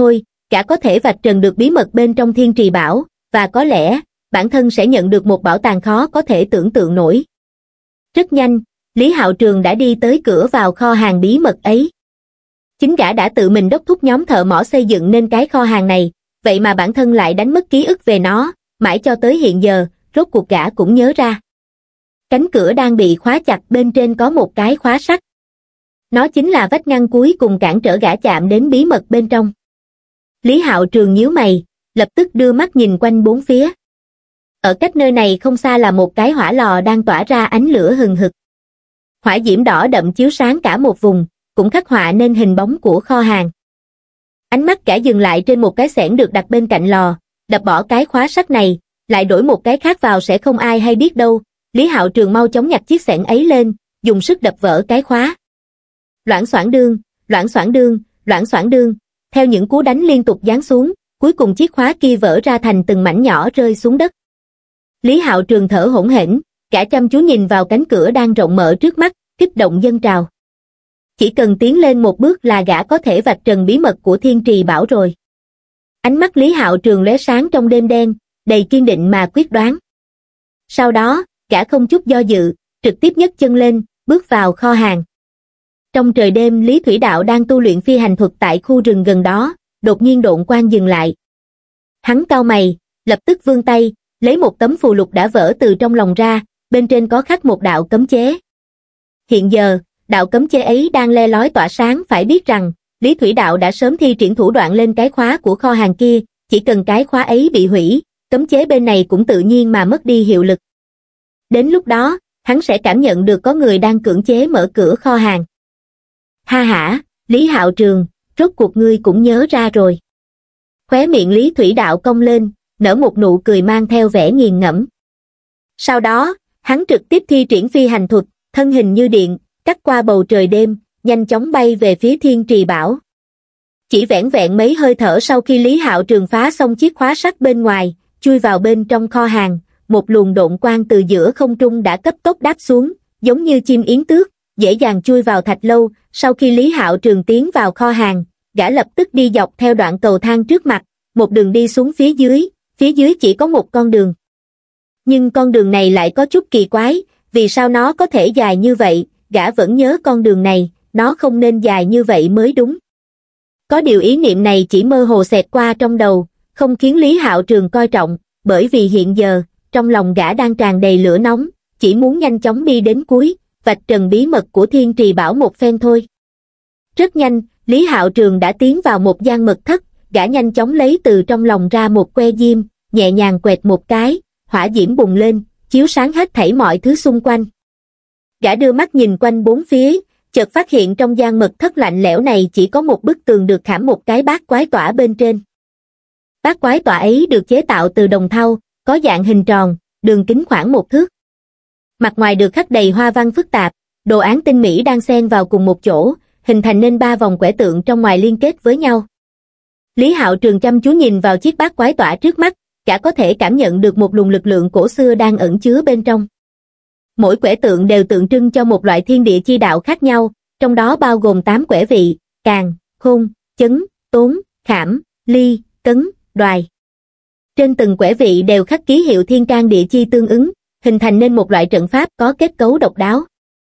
gã có thể vạch trần được bí mật bên trong Thiên Trì Bảo, và có lẽ, bản thân sẽ nhận được một bảo tàng khó có thể tưởng tượng nổi. Rất nhanh, Lý Hạo Trường đã đi tới cửa vào kho hàng bí mật ấy. Chính gã đã tự mình đốc thúc nhóm thợ mỏ xây dựng nên cái kho hàng này, vậy mà bản thân lại đánh mất ký ức về nó, mãi cho tới hiện giờ, rốt cuộc gã cũng nhớ ra. Cánh cửa đang bị khóa chặt, bên trên có một cái khóa sắt. Nó chính là vách ngăn cuối cùng cản trở gã chạm đến bí mật bên trong. Lý Hạo Trường nhíu mày, lập tức đưa mắt nhìn quanh bốn phía. Ở cách nơi này không xa là một cái hỏa lò đang tỏa ra ánh lửa hừng hực. Hỏa diễm đỏ đậm chiếu sáng cả một vùng, cũng khắc họa nên hình bóng của kho hàng. Ánh mắt cả dừng lại trên một cái xẻng được đặt bên cạnh lò, đập bỏ cái khóa sắt này, lại đổi một cái khác vào sẽ không ai hay biết đâu. Lý Hạo Trường mau chóng nhặt chiếc xẻng ấy lên, dùng sức đập vỡ cái khóa. Loảng xoảng đương, loảng xoảng đương, loảng xoảng đương, theo những cú đánh liên tục giáng xuống, cuối cùng chiếc khóa kia vỡ ra thành từng mảnh nhỏ rơi xuống đất. Lý Hạo Trường thở hổn hển, cả chăm chú nhìn vào cánh cửa đang rộng mở trước mắt, kích động dâng trào. Chỉ cần tiến lên một bước là gã có thể vạch trần bí mật của Thiên Trì Bảo rồi. Ánh mắt Lý Hạo Trường lóe sáng trong đêm đen, đầy kiên định mà quyết đoán. Sau đó, gã không chút do dự, trực tiếp nhấc chân lên, bước vào kho hàng. Trong trời đêm, Lý Thủy Đạo đang tu luyện phi hành thuật tại khu rừng gần đó, đột nhiên độn quang dừng lại. Hắn cau mày, lập tức vươn tay, lấy một tấm phù lục đã vỡ từ trong lòng ra, bên trên có khắc một đạo cấm chế. Hiện giờ, đạo cấm chế ấy đang le lói tỏa sáng, phải biết rằng, Lý Thủy Đạo đã sớm thi triển thủ đoạn lên cái khóa của kho hàng kia, chỉ cần cái khóa ấy bị hủy, cấm chế bên này cũng tự nhiên mà mất đi hiệu lực. Đến lúc đó, hắn sẽ cảm nhận được có người đang cưỡng chế mở cửa kho hàng. Ha hả, Lý Hạo Trường, rốt cuộc ngươi cũng nhớ ra rồi. Khóe miệng Lý Thủy Đạo cong lên, nở một nụ cười mang theo vẻ nghiền ngẫm. Sau đó, hắn trực tiếp thi triển phi hành thuật, thân hình như điện, cắt qua bầu trời đêm, nhanh chóng bay về phía Thiên Trì Bảo. Chỉ vẻn vẹn mấy hơi thở sau khi Lý Hạo Trường phá xong chiếc khóa sắt bên ngoài, chui vào bên trong kho hàng, một luồng độn quang từ giữa không trung đã cấp tốc đáp xuống, giống như chim yến tước, dễ dàng chui vào thạch lâu. Sau khi Lý Hạo Trường tiến vào kho hàng, gã lập tức đi dọc theo đoạn cầu thang trước mặt, một đường đi xuống phía dưới, phía dưới chỉ có một con đường. Nhưng con đường này lại có chút kỳ quái, vì sao nó có thể dài như vậy, gã vẫn nhớ con đường này, nó không nên dài như vậy mới đúng. Có điều ý niệm này chỉ mơ hồ xẹt qua trong đầu, không khiến Lý Hạo Trường coi trọng, bởi vì hiện giờ, trong lòng gã đang tràn đầy lửa nóng, chỉ muốn nhanh chóng đi đến cuối, vạch trần bí mật của Thiên Trì Bảo một phen thôi. Rất nhanh, Lý Hạo Trường đã tiến vào một gian mật thất, gã nhanh chóng lấy từ trong lòng ra một que diêm, nhẹ nhàng quẹt một cái, hỏa diễm bùng lên, chiếu sáng hết thảy mọi thứ xung quanh. Gã đưa mắt nhìn quanh bốn phía, chợt phát hiện trong gian mật thất lạnh lẽo này chỉ có một bức tường được khảm một cái bát quái tỏa bên trên. Bát quái tỏa ấy được chế tạo từ đồng thau, có dạng hình tròn, đường kính khoảng một thước. Mặt ngoài được khắc đầy hoa văn phức tạp, đồ án tinh mỹ đang xen vào cùng một chỗ, hình thành nên ba vòng quẻ tượng trong ngoài liên kết với nhau. Lý Hạo Trường chăm chú nhìn vào chiếc bát quái tỏa trước mắt, cả có thể cảm nhận được một luồng lực lượng cổ xưa đang ẩn chứa bên trong. Mỗi quẻ tượng đều tượng trưng cho một loại thiên địa chi đạo khác nhau, trong đó bao gồm tám quẻ vị, càn, khôn, chấn, tốn, khảm, ly, cấn, đoài. Trên từng quẻ vị đều khắc ký hiệu thiên can địa chi tương ứng, hình thành nên một loại trận pháp có kết cấu độc đáo.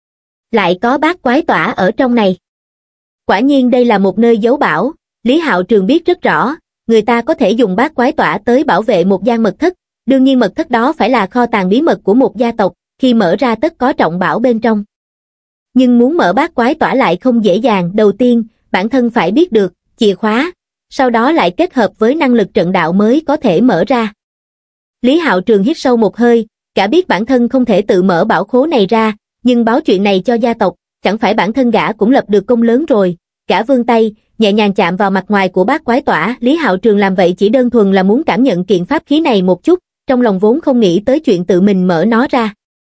Lại có bát quái tỏa ở trong này. Quả nhiên đây là một nơi giấu bảo, Lý Hạo Trường biết rất rõ, người ta có thể dùng bát quái tỏa tới bảo vệ một gian mật thất, đương nhiên mật thất đó phải là kho tàng bí mật của một gia tộc, khi mở ra tất có trọng bảo bên trong. Nhưng muốn mở bát quái tỏa lại không dễ dàng, đầu tiên, bản thân phải biết được chìa khóa, sau đó lại kết hợp với năng lực trận đạo mới có thể mở ra. Lý Hạo Trường hít sâu một hơi, cả biết bản thân không thể tự mở bảo khố này ra, nhưng báo chuyện này cho gia tộc, chẳng phải bản thân gã cũng lập được công lớn rồi. Gã vươn tay, nhẹ nhàng chạm vào mặt ngoài của bát quái tỏa. Lý Hạo Trường làm vậy chỉ đơn thuần là muốn cảm nhận kiện pháp khí này một chút, trong lòng vốn không nghĩ tới chuyện tự mình mở nó ra.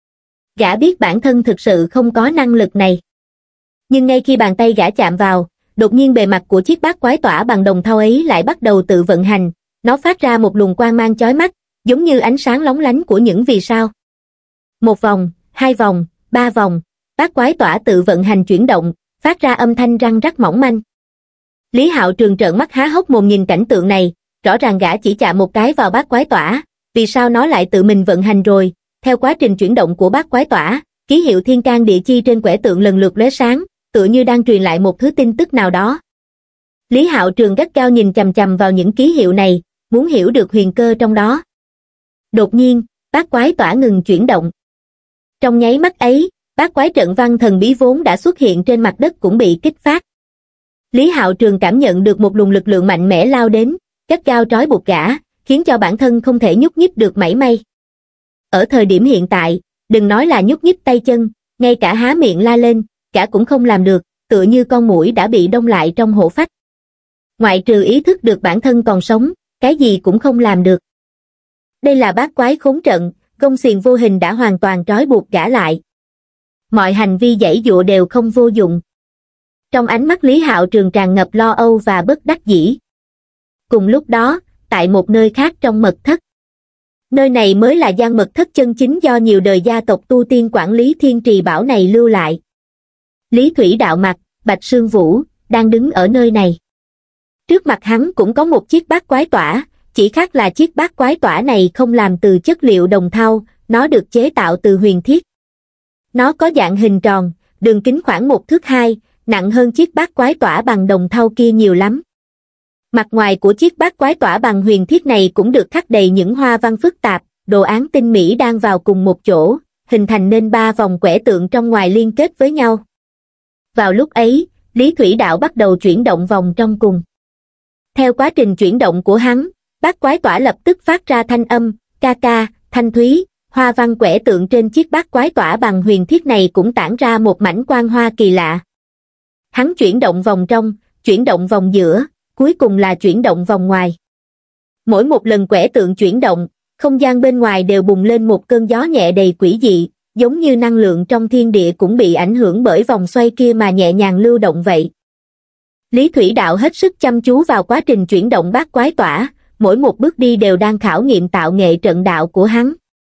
Gã biết bản thân thực sự không có năng lực này. Nhưng ngay khi bàn tay gã chạm vào, đột nhiên bề mặt của chiếc bát quái tỏa bằng đồng thau ấy lại bắt đầu tự vận hành, nó phát ra một luồng quang mang chói mắt, giống như ánh sáng lóng lánh của những vì sao. Một vòng, hai vòng, ba vòng, bát quái tỏa tự vận hành chuyển động, phát ra âm thanh răng rắc mỏng manh. Lý Hạo Trường trợn mắt há hốc mồm nhìn cảnh tượng này, rõ ràng gã chỉ chạm một cái vào bát quái tỏa, vì sao nó lại tự mình vận hành rồi? Theo quá trình chuyển động của bát quái tỏa, ký hiệu thiên can địa chi trên quẻ tượng lần lượt lóe sáng, tựa như đang truyền lại một thứ tin tức nào đó. Lý Hạo Trường gắt gao nhìn chằm chằm vào những ký hiệu này, muốn hiểu được huyền cơ trong đó. Đột nhiên, bát quái tỏa ngừng chuyển động. Trong nháy mắt ấy, bát quái trận văn thần bí vốn đã xuất hiện trên mặt đất cũng bị kích phát. Lý Hạo Trường cảm nhận được một luồng lực lượng mạnh mẽ lao đến, gắt gao trói buộc gã, khiến cho bản thân không thể nhúc nhích được mảy may. Ở thời điểm hiện tại, đừng nói là nhúc nhích tay chân, ngay cả há miệng la lên, gã cũng không làm được, tựa như con muỗi đã bị đông lại trong hổ phách. Ngoại trừ ý thức được bản thân còn sống, cái gì cũng không làm được. Đây là bát quái khốn trận, gông xiềng vô hình đã hoàn toàn trói buộc gã lại. Mọi hành vi giãy giụa đều không vô dụng. Trong ánh mắt Lý Hạo Trường tràn ngập lo âu và bất đắc dĩ. Cùng lúc đó, tại một nơi khác trong mật thất. Nơi này mới là gian mật thất chân chính do nhiều đời gia tộc tu tiên quản lý thiên trì bảo này lưu lại. Lý Thủy Đạo mặt, Bạch Sương Vũ, đang đứng ở nơi này. Trước mặt hắn cũng có một chiếc bát quái tỏa, chỉ khác là chiếc bát quái tỏa này không làm từ chất liệu đồng thau, nó được chế tạo từ huyền thiết. Nó có dạng hình tròn, đường kính khoảng một thước hai, nặng hơn chiếc bát quái tỏa bằng đồng thau kia nhiều lắm. Mặt ngoài của chiếc bát quái tỏa bằng huyền thiết này cũng được khắc đầy những hoa văn phức tạp, đồ án tinh mỹ đang vào cùng một chỗ, hình thành nên ba vòng quẻ tượng trong ngoài liên kết với nhau. Vào lúc ấy, Lý Thủy Đạo bắt đầu chuyển động vòng trong cùng. Theo quá trình chuyển động của hắn, bát quái tỏa lập tức phát ra thanh âm, ca ca, thanh thúy, hoa văn quẻ tượng trên chiếc bát quái tỏa bằng huyền thiết này cũng tản ra một mảnh quang hoa kỳ lạ. Hắn chuyển động vòng trong, chuyển động vòng giữa, cuối cùng là chuyển động vòng ngoài. Mỗi một lần quẻ tượng chuyển động, không gian bên ngoài đều bùng lên một cơn gió nhẹ đầy quỷ dị, giống như năng lượng trong thiên địa cũng bị ảnh hưởng bởi vòng xoay kia mà nhẹ nhàng lưu động vậy. Lý Thủy Đạo hết sức chăm chú vào quá trình chuyển động bát quái tỏa, mỗi một bước đi đều đang khảo nghiệm tạo nghệ trận đạo của hắn.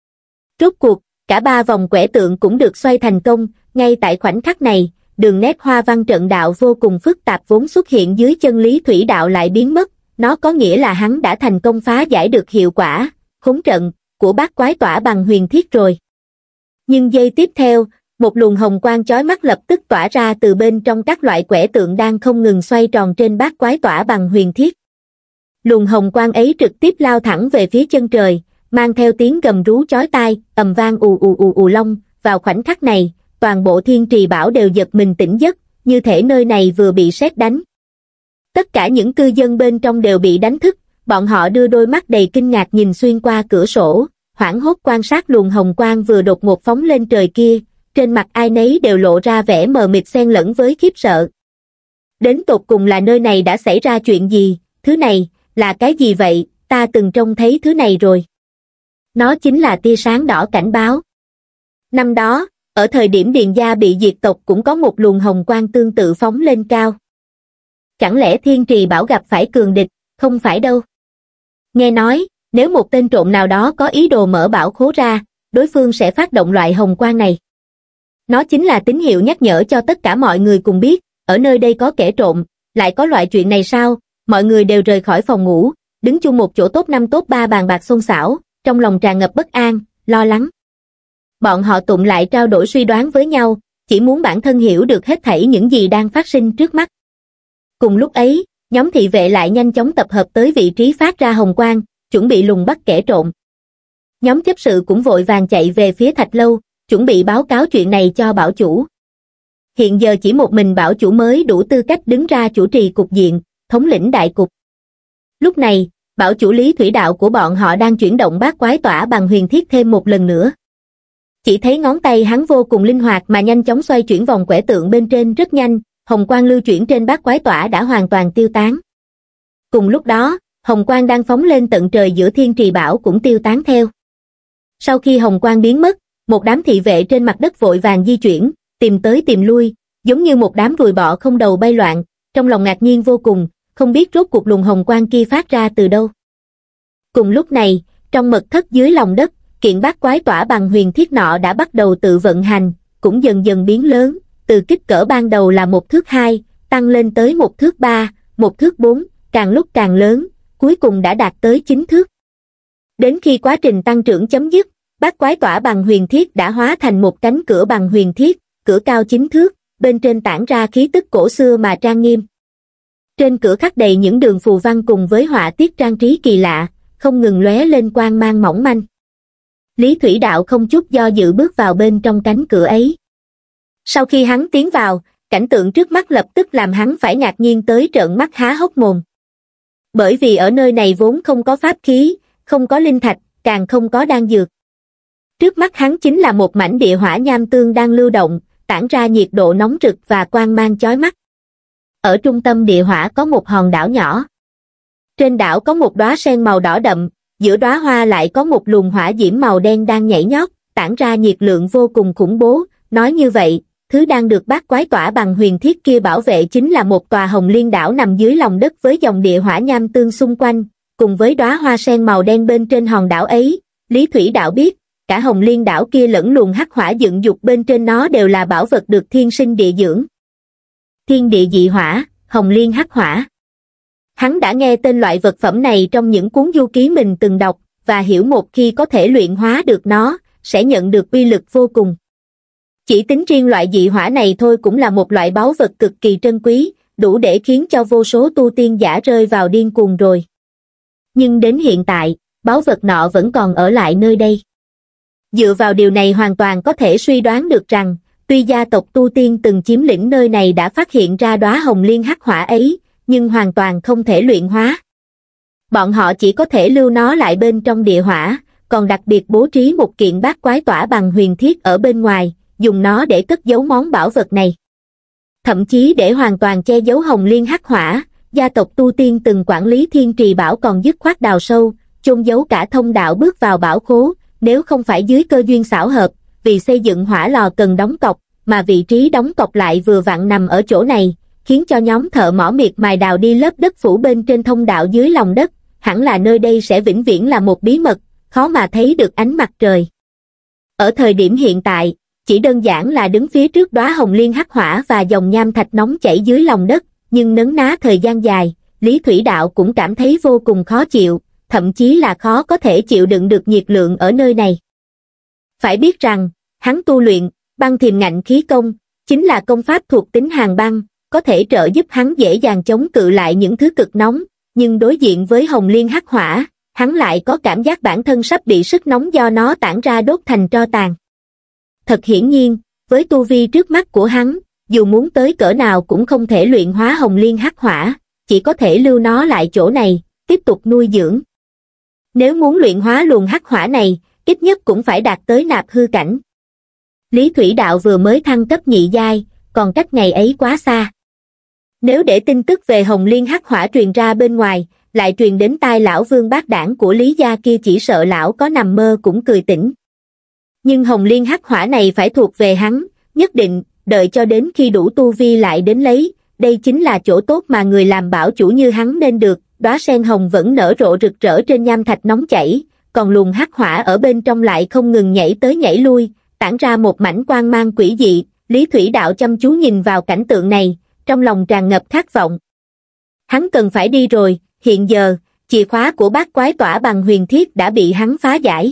Rốt cuộc, cả ba vòng quẻ tượng cũng được xoay thành công, ngay tại khoảnh khắc này, đường nét hoa văn trận đạo vô cùng phức tạp vốn xuất hiện dưới chân Lý Thủy Đạo lại biến mất, nó có nghĩa là hắn đã thành công phá giải được hiệu quả, khốn trận, của bát quái tỏa bằng huyền thiết rồi. Nhưng giây tiếp theo, một luồng hồng quang chói mắt lập tức tỏa ra từ bên trong các loại quẻ tượng đang không ngừng xoay tròn trên bát quái tỏa bằng huyền thiết. Luồng hồng quang ấy trực tiếp lao thẳng về phía chân trời, mang theo tiếng gầm rú chói tai, ầm vang ù ù ù ù long, vào khoảnh khắc này, toàn bộ thiên trì bảo đều giật mình tỉnh giấc, như thể nơi này vừa bị sét đánh. Tất cả những cư dân bên trong đều bị đánh thức, bọn họ đưa đôi mắt đầy kinh ngạc nhìn xuyên qua cửa sổ, hoảng hốt quan sát luồng hồng quang vừa đột ngột phóng lên trời kia, trên mặt ai nấy đều lộ ra vẻ mờ mịt xen lẫn với khiếp sợ. Đến tột cùng là nơi này đã xảy ra chuyện gì, thứ này, là cái gì vậy, ta từng trông thấy thứ này rồi. Nó chính là tia sáng đỏ cảnh báo. Năm đó, ở thời điểm Điền gia bị diệt tộc cũng có một luồng hồng quang tương tự phóng lên cao. Chẳng lẽ thiên trì bảo gặp phải cường địch, không phải đâu. Nghe nói, nếu một tên trộm nào đó có ý đồ mở bảo khố ra, đối phương sẽ phát động loại hồng quang này. Nó chính là tín hiệu nhắc nhở cho tất cả mọi người cùng biết, ở nơi đây có kẻ trộm, lại có loại chuyện này sao? Mọi người đều rời khỏi phòng ngủ, đứng chung một chỗ top năm top ba bàn bạc xôn xao, trong lòng tràn ngập bất an, lo lắng. Bọn họ tụm lại trao đổi suy đoán với nhau, chỉ muốn bản thân hiểu được hết thảy những gì đang phát sinh trước mắt. Cùng lúc ấy, nhóm thị vệ lại nhanh chóng tập hợp tới vị trí phát ra hồng quang, chuẩn bị lùng bắt kẻ trộm. Nhóm chấp sự cũng vội vàng chạy về phía Thạch Lâu, chuẩn bị báo cáo chuyện này cho bảo chủ. Hiện giờ chỉ một mình bảo chủ mới đủ tư cách đứng ra chủ trì cục diện, thống lĩnh đại cục. Lúc này, bảo chủ Lý Thủy Đạo của bọn họ đang chuyển động bát quái tỏa bằng huyền thiết thêm một lần nữa. Chỉ thấy ngón tay hắn vô cùng linh hoạt mà nhanh chóng xoay chuyển vòng quẻ tượng bên trên rất nhanh, hồng quang lưu chuyển trên bát quái tỏa đã hoàn toàn tiêu tán. Cùng lúc đó, hồng quang đang phóng lên tận trời giữa thiên trì bảo cũng tiêu tán theo. Sau khi hồng quang biến mất, một đám thị vệ trên mặt đất vội vàng di chuyển, tìm tới tìm lui, giống như một đám ruồi bọ không đầu bay loạn, trong lòng ngạc nhiên vô cùng, không biết rốt cuộc luồng hồng quang kia phát ra từ đâu. Cùng lúc này, trong mật thất dưới lòng đất, kiện bát quái tỏa bằng huyền thiết nọ đã bắt đầu tự vận hành, cũng dần dần biến lớn, từ kích cỡ ban đầu là một thước hai, tăng lên tới một thước ba, một thước bốn, càng lúc càng lớn, cuối cùng đã đạt tới chín thước. Đến khi quá trình tăng trưởng chấm dứt, bát quái tỏa bằng huyền thiết đã hóa thành một cánh cửa bằng huyền thiết, cửa cao chín thước, bên trên tản ra khí tức cổ xưa mà trang nghiêm. Trên cửa khắc đầy những đường phù văn cùng với họa tiết trang trí kỳ lạ, không ngừng lóe lên quang mang mỏng manh. Lý Thủy Đạo không chút do dự bước vào bên trong cánh cửa ấy. Sau khi hắn tiến vào, cảnh tượng trước mắt lập tức làm hắn phải ngạc nhiên tới trợn mắt há hốc mồm. Bởi vì ở nơi này vốn không có pháp khí, không có linh thạch, càng không có đan dược. Trước mắt hắn chính là một mảnh địa hỏa nham tương đang lưu động, tản ra nhiệt độ nóng rực và quang mang chói mắt. Ở trung tâm địa hỏa có một hòn đảo nhỏ. Trên đảo có một đóa sen màu đỏ đậm, giữa đóa hoa lại có một luồng hỏa diễm màu đen đang nhảy nhót, tản ra nhiệt lượng vô cùng khủng bố. Nói như vậy, thứ đang được bát quái tỏa bằng huyền thiết kia bảo vệ chính là một tòa hồng liên đảo nằm dưới lòng đất với dòng địa hỏa nham tương xung quanh, cùng với đóa hoa sen màu đen bên trên hòn đảo ấy. Lý Thủy Đạo biết, cả hồng liên đảo kia lẫn luồng hắc hỏa dựng dục bên trên nó đều là bảo vật được thiên sinh địa dưỡng. Thiên địa dị hỏa, hồng liên hắc hỏa. Hắn đã nghe tên loại vật phẩm này trong những cuốn du ký mình từng đọc, và hiểu một khi có thể luyện hóa được nó, sẽ nhận được uy lực vô cùng. Chỉ tính riêng loại dị hỏa này thôi cũng là một loại báu vật cực kỳ trân quý, đủ để khiến cho vô số tu tiên giả rơi vào điên cuồng rồi. Nhưng đến hiện tại, báu vật nọ vẫn còn ở lại nơi đây. Dựa vào điều này hoàn toàn có thể suy đoán được rằng, tuy gia tộc tu tiên từng chiếm lĩnh nơi này đã phát hiện ra đóa hồng liên hắc hỏa ấy, nhưng hoàn toàn không thể luyện hóa. Bọn họ chỉ có thể lưu nó lại bên trong địa hỏa, còn đặc biệt bố trí một kiện bát quái tỏa bằng huyền thiết ở bên ngoài, dùng nó để cất giấu món bảo vật này. Thậm chí để hoàn toàn che giấu hồng liên hắc hỏa, gia tộc tu tiên từng quản lý thiên trì bảo còn dứt khoát đào sâu, chôn giấu cả thông đạo bước vào bảo khố. Nếu không phải dưới cơ duyên xảo hợp, vì xây dựng hỏa lò cần đóng cọc, mà vị trí đóng cọc lại vừa vặn nằm ở chỗ này, khiến cho nhóm thợ mỏ miệt mài đào đi lớp đất phủ bên trên thông đạo dưới lòng đất, hẳn là nơi đây sẽ vĩnh viễn là một bí mật, khó mà thấy được ánh mặt trời. Ở thời điểm hiện tại, chỉ đơn giản là đứng phía trước đóa hồng liên hắc hỏa và dòng nham thạch nóng chảy dưới lòng đất, nhưng nấn ná thời gian dài, Lý Thủy Đạo cũng cảm thấy vô cùng khó chịu, thậm chí là khó có thể chịu đựng được nhiệt lượng ở nơi này. Phải biết rằng, hắn tu luyện, băng thiềm ngạnh khí công, chính là công pháp thuộc tính hàn băng, có thể trợ giúp hắn dễ dàng chống cự lại những thứ cực nóng, nhưng đối diện với hồng liên hắc hỏa, hắn lại có cảm giác bản thân sắp bị sức nóng do nó tản ra đốt thành tro tàn. Thật hiển nhiên, với tu vi trước mắt của hắn, dù muốn tới cỡ nào cũng không thể luyện hóa hồng liên hắc hỏa, chỉ có thể lưu nó lại chỗ này, tiếp tục nuôi dưỡng. Nếu muốn luyện hóa luồng hắc hỏa này, ít nhất cũng phải đạt tới nạp hư cảnh. Lý Thủy Đạo vừa mới thăng cấp nhị giai, còn cách ngày ấy quá xa. Nếu để tin tức về hồng liên hắc hỏa truyền ra bên ngoài, lại truyền đến tai lão vương bát đảng của Lý gia kia, chỉ sợ lão có nằm mơ cũng cười tỉnh. Nhưng hồng liên hắc hỏa này phải thuộc về hắn, nhất định, đợi cho đến khi đủ tu vi lại đến lấy, đây chính là chỗ tốt mà người làm bảo chủ như hắn nên được. Đóa sen hồng vẫn nở rộ rực rỡ trên nham thạch nóng chảy, còn luồng hắc hỏa ở bên trong lại không ngừng nhảy tới nhảy lui, tản ra một mảnh quang mang quỷ dị. Lý Thủy Đạo chăm chú nhìn vào cảnh tượng này, trong lòng tràn ngập khát vọng. Hắn cần phải đi rồi, hiện giờ, chìa khóa của bát quái tỏa bằng huyền thiết đã bị hắn phá giải.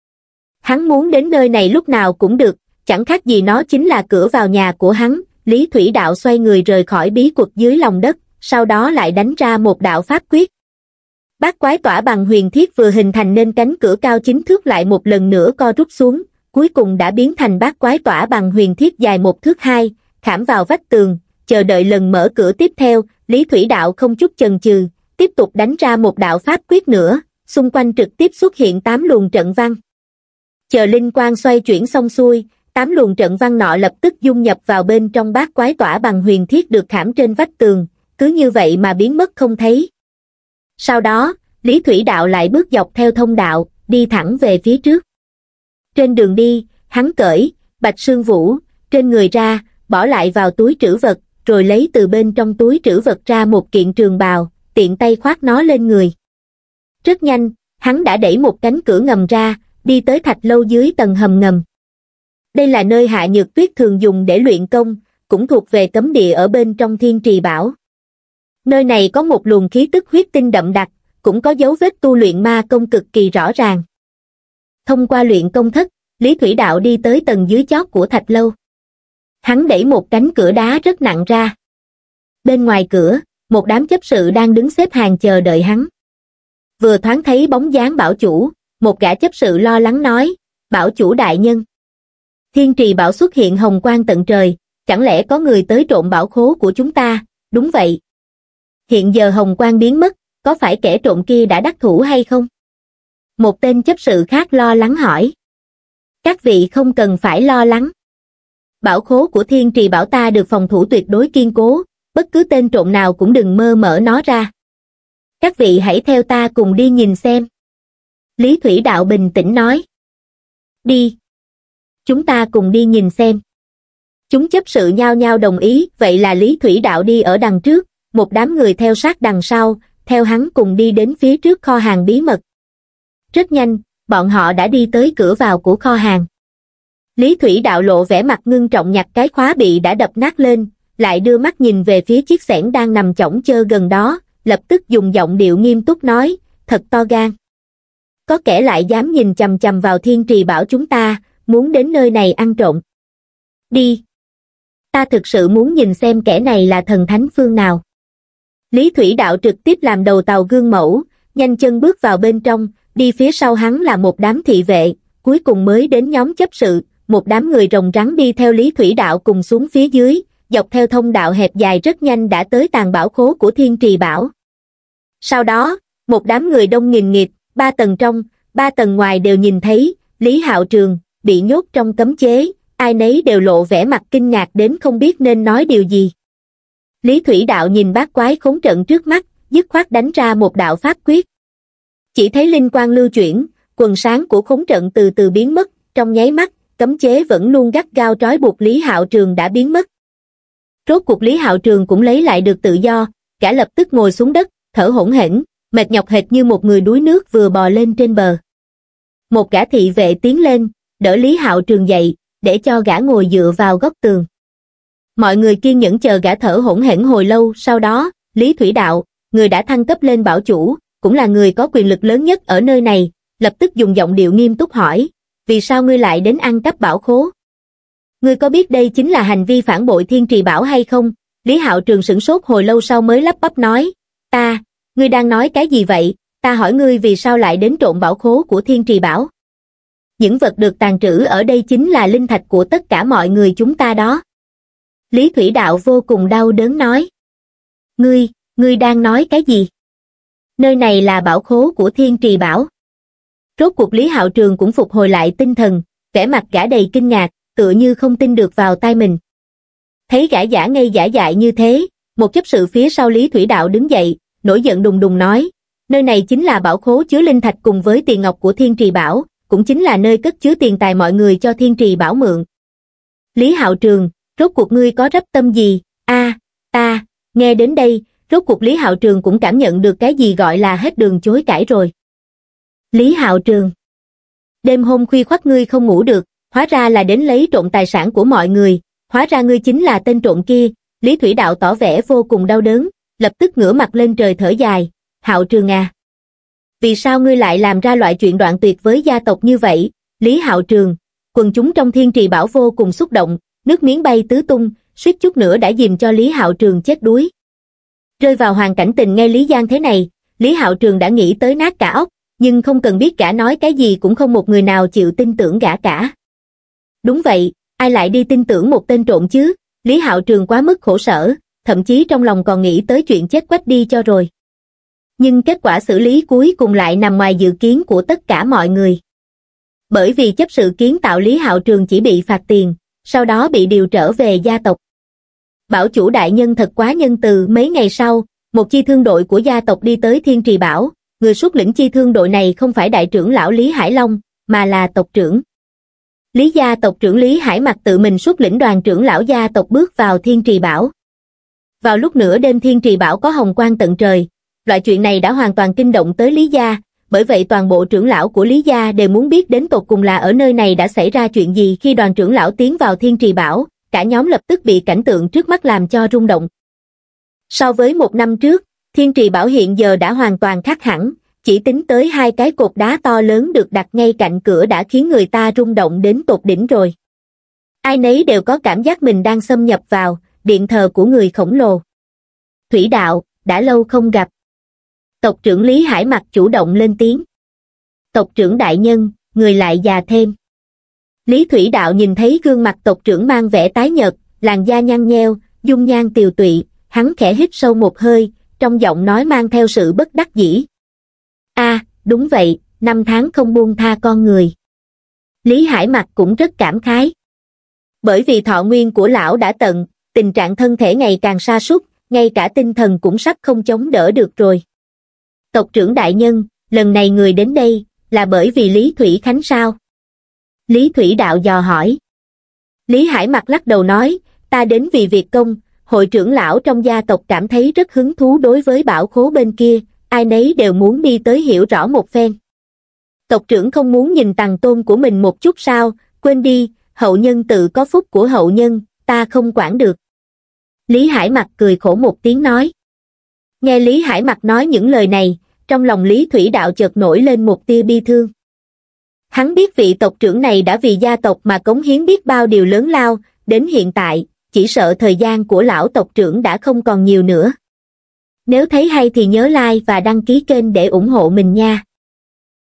Hắn muốn đến nơi này lúc nào cũng được, chẳng khác gì nó chính là cửa vào nhà của hắn. Lý Thủy Đạo xoay người rời khỏi bí quật dưới lòng đất, sau đó lại đánh ra một đạo pháp quyết. Bát quái tỏa bằng huyền thiết vừa hình thành nên cánh cửa cao chín thước lại một lần nữa co rút xuống, cuối cùng đã biến thành bát quái tỏa bằng huyền thiết dài một thước hai, khảm vào vách tường, chờ đợi lần mở cửa tiếp theo. Lý Thủy Đạo không chút chần chừ, tiếp tục đánh ra một đạo pháp quyết nữa, xung quanh trực tiếp xuất hiện tám luồng trận văn. Chờ linh quang xoay chuyển xong xuôi, tám luồng trận văn nọ lập tức dung nhập vào bên trong bát quái tỏa bằng huyền thiết được khảm trên vách tường, cứ như vậy mà biến mất không thấy. Sau đó, Lý Thủy Đạo lại bước dọc theo thông đạo, đi thẳng về phía trước. Trên đường đi, hắn cởi bạch sương vũ trên người ra, bỏ lại vào túi trữ vật, rồi lấy từ bên trong túi trữ vật ra một kiện trường bào, tiện tay khoác nó lên người. Rất nhanh, hắn đã đẩy một cánh cửa ngầm ra, đi tới thạch lâu dưới tầng hầm ngầm. Đây là nơi Hạ Nhược Tuyết thường dùng để luyện công, cũng thuộc về cấm địa ở bên trong Thiên Trì Bảo. Nơi này có một luồng khí tức huyết tinh đậm đặc, cũng có dấu vết tu luyện ma công cực kỳ rõ ràng. Thông qua luyện công thất, Lý Thủy Đạo đi tới tầng dưới chót của thạch lâu. Hắn đẩy một cánh cửa đá rất nặng ra. Bên ngoài cửa, một đám chấp sự đang đứng xếp hàng chờ đợi hắn. Vừa thoáng thấy bóng dáng bảo chủ, một gã chấp sự lo lắng nói, bảo chủ đại nhân. Thiên trì bảo xuất hiện hồng quang tận trời, chẳng lẽ có người tới trộm bảo khố của chúng ta? Đúng vậy. Hiện giờ hồng quang biến mất, có phải kẻ trộm kia đã đắc thủ hay không? Một tên chấp sự khác lo lắng hỏi. Các vị không cần phải lo lắng. Bảo khố của thiên trì bảo ta được phòng thủ tuyệt đối kiên cố, bất cứ tên trộm nào cũng đừng mơ mở nó ra. Các vị hãy theo ta cùng đi nhìn xem. Lý Thủy Đạo bình tĩnh nói. Đi. Chúng ta cùng đi nhìn xem. Chúng chấp sự nhao nhao đồng ý, vậy là Lý Thủy Đạo đi ở đằng trước, một đám người theo sát đằng sau, theo hắn cùng đi đến phía trước kho hàng bí mật. Rất nhanh, bọn họ đã đi tới cửa vào của kho hàng. Lý Thủy Đạo lộ vẻ mặt ngưng trọng nhặt cái khóa bị đã đập nát lên, lại đưa mắt nhìn về phía chiếc xẻng đang nằm chõng chơ gần đó, lập tức dùng giọng điệu nghiêm túc nói, thật to gan. Có kẻ lại dám nhìn chằm chằm vào thiên trì bảo chúng ta, muốn đến nơi này ăn trộm. Đi. Ta thực sự muốn nhìn xem kẻ này là thần thánh phương nào. Lý Thủy Đạo trực tiếp làm đầu tàu gương mẫu, nhanh chân bước vào bên trong, đi phía sau hắn là một đám thị vệ, cuối cùng mới đến nhóm chấp sự, một đám người rồng rắn đi theo Lý Thủy Đạo cùng xuống phía dưới, dọc theo thông đạo hẹp dài rất nhanh đã tới tàng bảo khố của thiên trì bảo. Sau đó, một đám người đông nghìn nghịt, ba tầng trong, ba tầng ngoài đều nhìn thấy, Lý Hạo Trường, bị nhốt trong cấm chế, ai nấy đều lộ vẻ mặt kinh ngạc đến không biết nên nói điều gì. Lý Thủy Đạo nhìn bát quái khốn trận trước mắt, dứt khoát đánh ra một đạo pháp quyết. Chỉ thấy linh quang lưu chuyển, quần sáng của khốn trận từ từ biến mất, trong nháy mắt, cấm chế vẫn luôn gắt gao trói buộc Lý Hạo Trường đã biến mất. Rốt cuộc Lý Hạo Trường cũng lấy lại được tự do, gã lập tức ngồi xuống đất, thở hổn hển, mệt nhọc hệt như một người đuối nước vừa bò lên trên bờ. Một gã thị vệ tiến lên, đỡ Lý Hạo Trường dậy, để cho gã ngồi dựa vào góc tường. Mọi người kiên nhẫn chờ gã thở hổn hển hồi lâu, sau đó, Lý Thủy Đạo, người đã thăng cấp lên bảo chủ, cũng là người có quyền lực lớn nhất ở nơi này, lập tức dùng giọng điệu nghiêm túc hỏi, vì sao ngươi lại đến ăn cắp bảo khố? Ngươi có biết đây chính là hành vi phản bội thiên trì bảo hay không? Lý Hạo Trường sửng sốt hồi lâu sau mới lắp bắp nói, ta, ngươi đang nói cái gì vậy? Ta hỏi ngươi vì sao lại đến trộm bảo khố của thiên trì bảo? Những vật được tàng trữ ở đây chính là linh thạch của tất cả mọi người chúng ta đó. Lý Thủy Đạo vô cùng đau đớn nói. Ngươi, ngươi đang nói cái gì? Nơi này là bảo khố của thiên trì bảo. Rốt cuộc Lý Hạo Trường cũng phục hồi lại tinh thần, vẻ mặt gã đầy kinh ngạc, tựa như không tin được vào tai mình. Thấy gã giả ngây giả dại như thế, một chấp sự phía sau Lý Thủy Đạo đứng dậy, nổi giận đùng đùng nói, nơi này chính là bảo khố chứa linh thạch cùng với tiền ngọc của thiên trì bảo, cũng chính là nơi cất chứa tiền tài mọi người cho thiên trì bảo mượn. Lý Hạo Trường, rốt cuộc ngươi có rắp tâm gì? A, ta, nghe đến đây, rốt cuộc Lý Hạo Trường cũng cảm nhận được cái gì gọi là hết đường chối cãi rồi. Lý Hạo Trường, đêm hôm khuya khoắt ngươi không ngủ được, hóa ra là đến lấy trộm tài sản của mọi người, hóa ra ngươi chính là tên trộm kia. Lý Thủy Đạo tỏ vẻ vô cùng đau đớn, lập tức ngửa mặt lên trời thở dài, Hạo Trường à, vì sao ngươi lại làm ra loại chuyện đoạn tuyệt với gia tộc như vậy? Lý Hạo Trường, quần chúng trong thiên trì bảo vô cùng xúc động, nước miếng bay tứ tung, suýt chút nữa đã dìm cho Lý Hạo Trường chết đuối. Rơi vào hoàn cảnh tình ngay Lý Giang thế này, Lý Hạo Trường đã nghĩ tới nát cả óc, nhưng không cần biết gã nói cái gì cũng không một người nào chịu tin tưởng gã cả. Đúng vậy, ai lại đi tin tưởng một tên trộm chứ? Lý Hạo Trường quá mức khổ sở, thậm chí trong lòng còn nghĩ tới chuyện chết quách đi cho rồi. Nhưng kết quả xử lý cuối cùng lại nằm ngoài dự kiến của tất cả mọi người. Bởi vì chấp sự kiến tạo Lý Hạo Trường chỉ bị phạt tiền, sau đó bị điều trở về gia tộc. Bảo chủ đại nhân thật quá nhân từ. Mấy ngày sau, một chi thương đội của gia tộc đi tới Thiên Trì Bảo, người xuất lĩnh chi thương đội này không phải đại trưởng lão Lý Hải Long, mà là tộc trưởng. Lý gia tộc trưởng Lý Hải Mặc tự mình xuất lĩnh đoàn trưởng lão gia tộc bước vào Thiên Trì Bảo. Vào lúc nửa đêm Thiên Trì Bảo có hồng quang tận trời, loại chuyện này đã hoàn toàn kinh động tới Lý gia, bởi vậy toàn bộ trưởng lão của Lý gia đều muốn biết đến tột cùng là ở nơi này đã xảy ra chuyện gì. Khi đoàn trưởng lão tiến vào Thiên Trì Bảo, cả nhóm lập tức bị cảnh tượng trước mắt làm cho rung động. So với một năm trước, Thiên Trì Bảo hiện giờ đã hoàn toàn khác hẳn, chỉ tính tới hai cái cột đá to lớn được đặt ngay cạnh cửa đã khiến người ta rung động đến tột đỉnh rồi. Ai nấy đều có cảm giác mình đang xâm nhập vào điện thờ của người khổng lồ. Thủy đạo, đã lâu không gặp. Tộc trưởng Lý Hải Mặc chủ động lên tiếng. Tộc trưởng đại nhân, người lại già thêm. Lý Thủy Đạo nhìn thấy gương mặt tộc trưởng mang vẻ tái nhợt, làn da nhăn nheo, dung nhan tiều tụy, hắn khẽ hít sâu một hơi, trong giọng nói mang theo sự bất đắc dĩ. A, à, đúng vậy, năm tháng không buông tha con người. Lý Hải Mặc cũng rất cảm khái. Bởi vì thọ nguyên của lão đã tận, tình trạng thân thể ngày càng sa sút, ngay cả tinh thần cũng sắp không chống đỡ được rồi. Tộc trưởng đại nhân, lần này người đến đây, là bởi vì Lý Thủy Khánh sao? Lý Thủy Đạo dò hỏi. Lý Hải Mặc lắc đầu nói, ta đến vì việc công, hội trưởng lão trong gia tộc cảm thấy rất hứng thú đối với bảo khố bên kia, ai nấy đều muốn đi tới hiểu rõ một phen. Tộc trưởng không muốn nhìn tằng tôn của mình một chút sao, quên đi, hậu nhân tự có phúc của hậu nhân, ta không quản được. Lý Hải Mặc cười khổ một tiếng nói. Nghe Lý Hải Mặc nói những lời này, trong lòng Lý Thủy Đạo chợt nổi lên một tia bi thương. Hắn biết vị tộc trưởng này đã vì gia tộc mà cống hiến biết bao điều lớn lao, đến hiện tại, chỉ sợ thời gian của lão tộc trưởng đã không còn nhiều nữa. Nếu thấy hay thì nhớ like và đăng ký kênh để ủng hộ mình nha.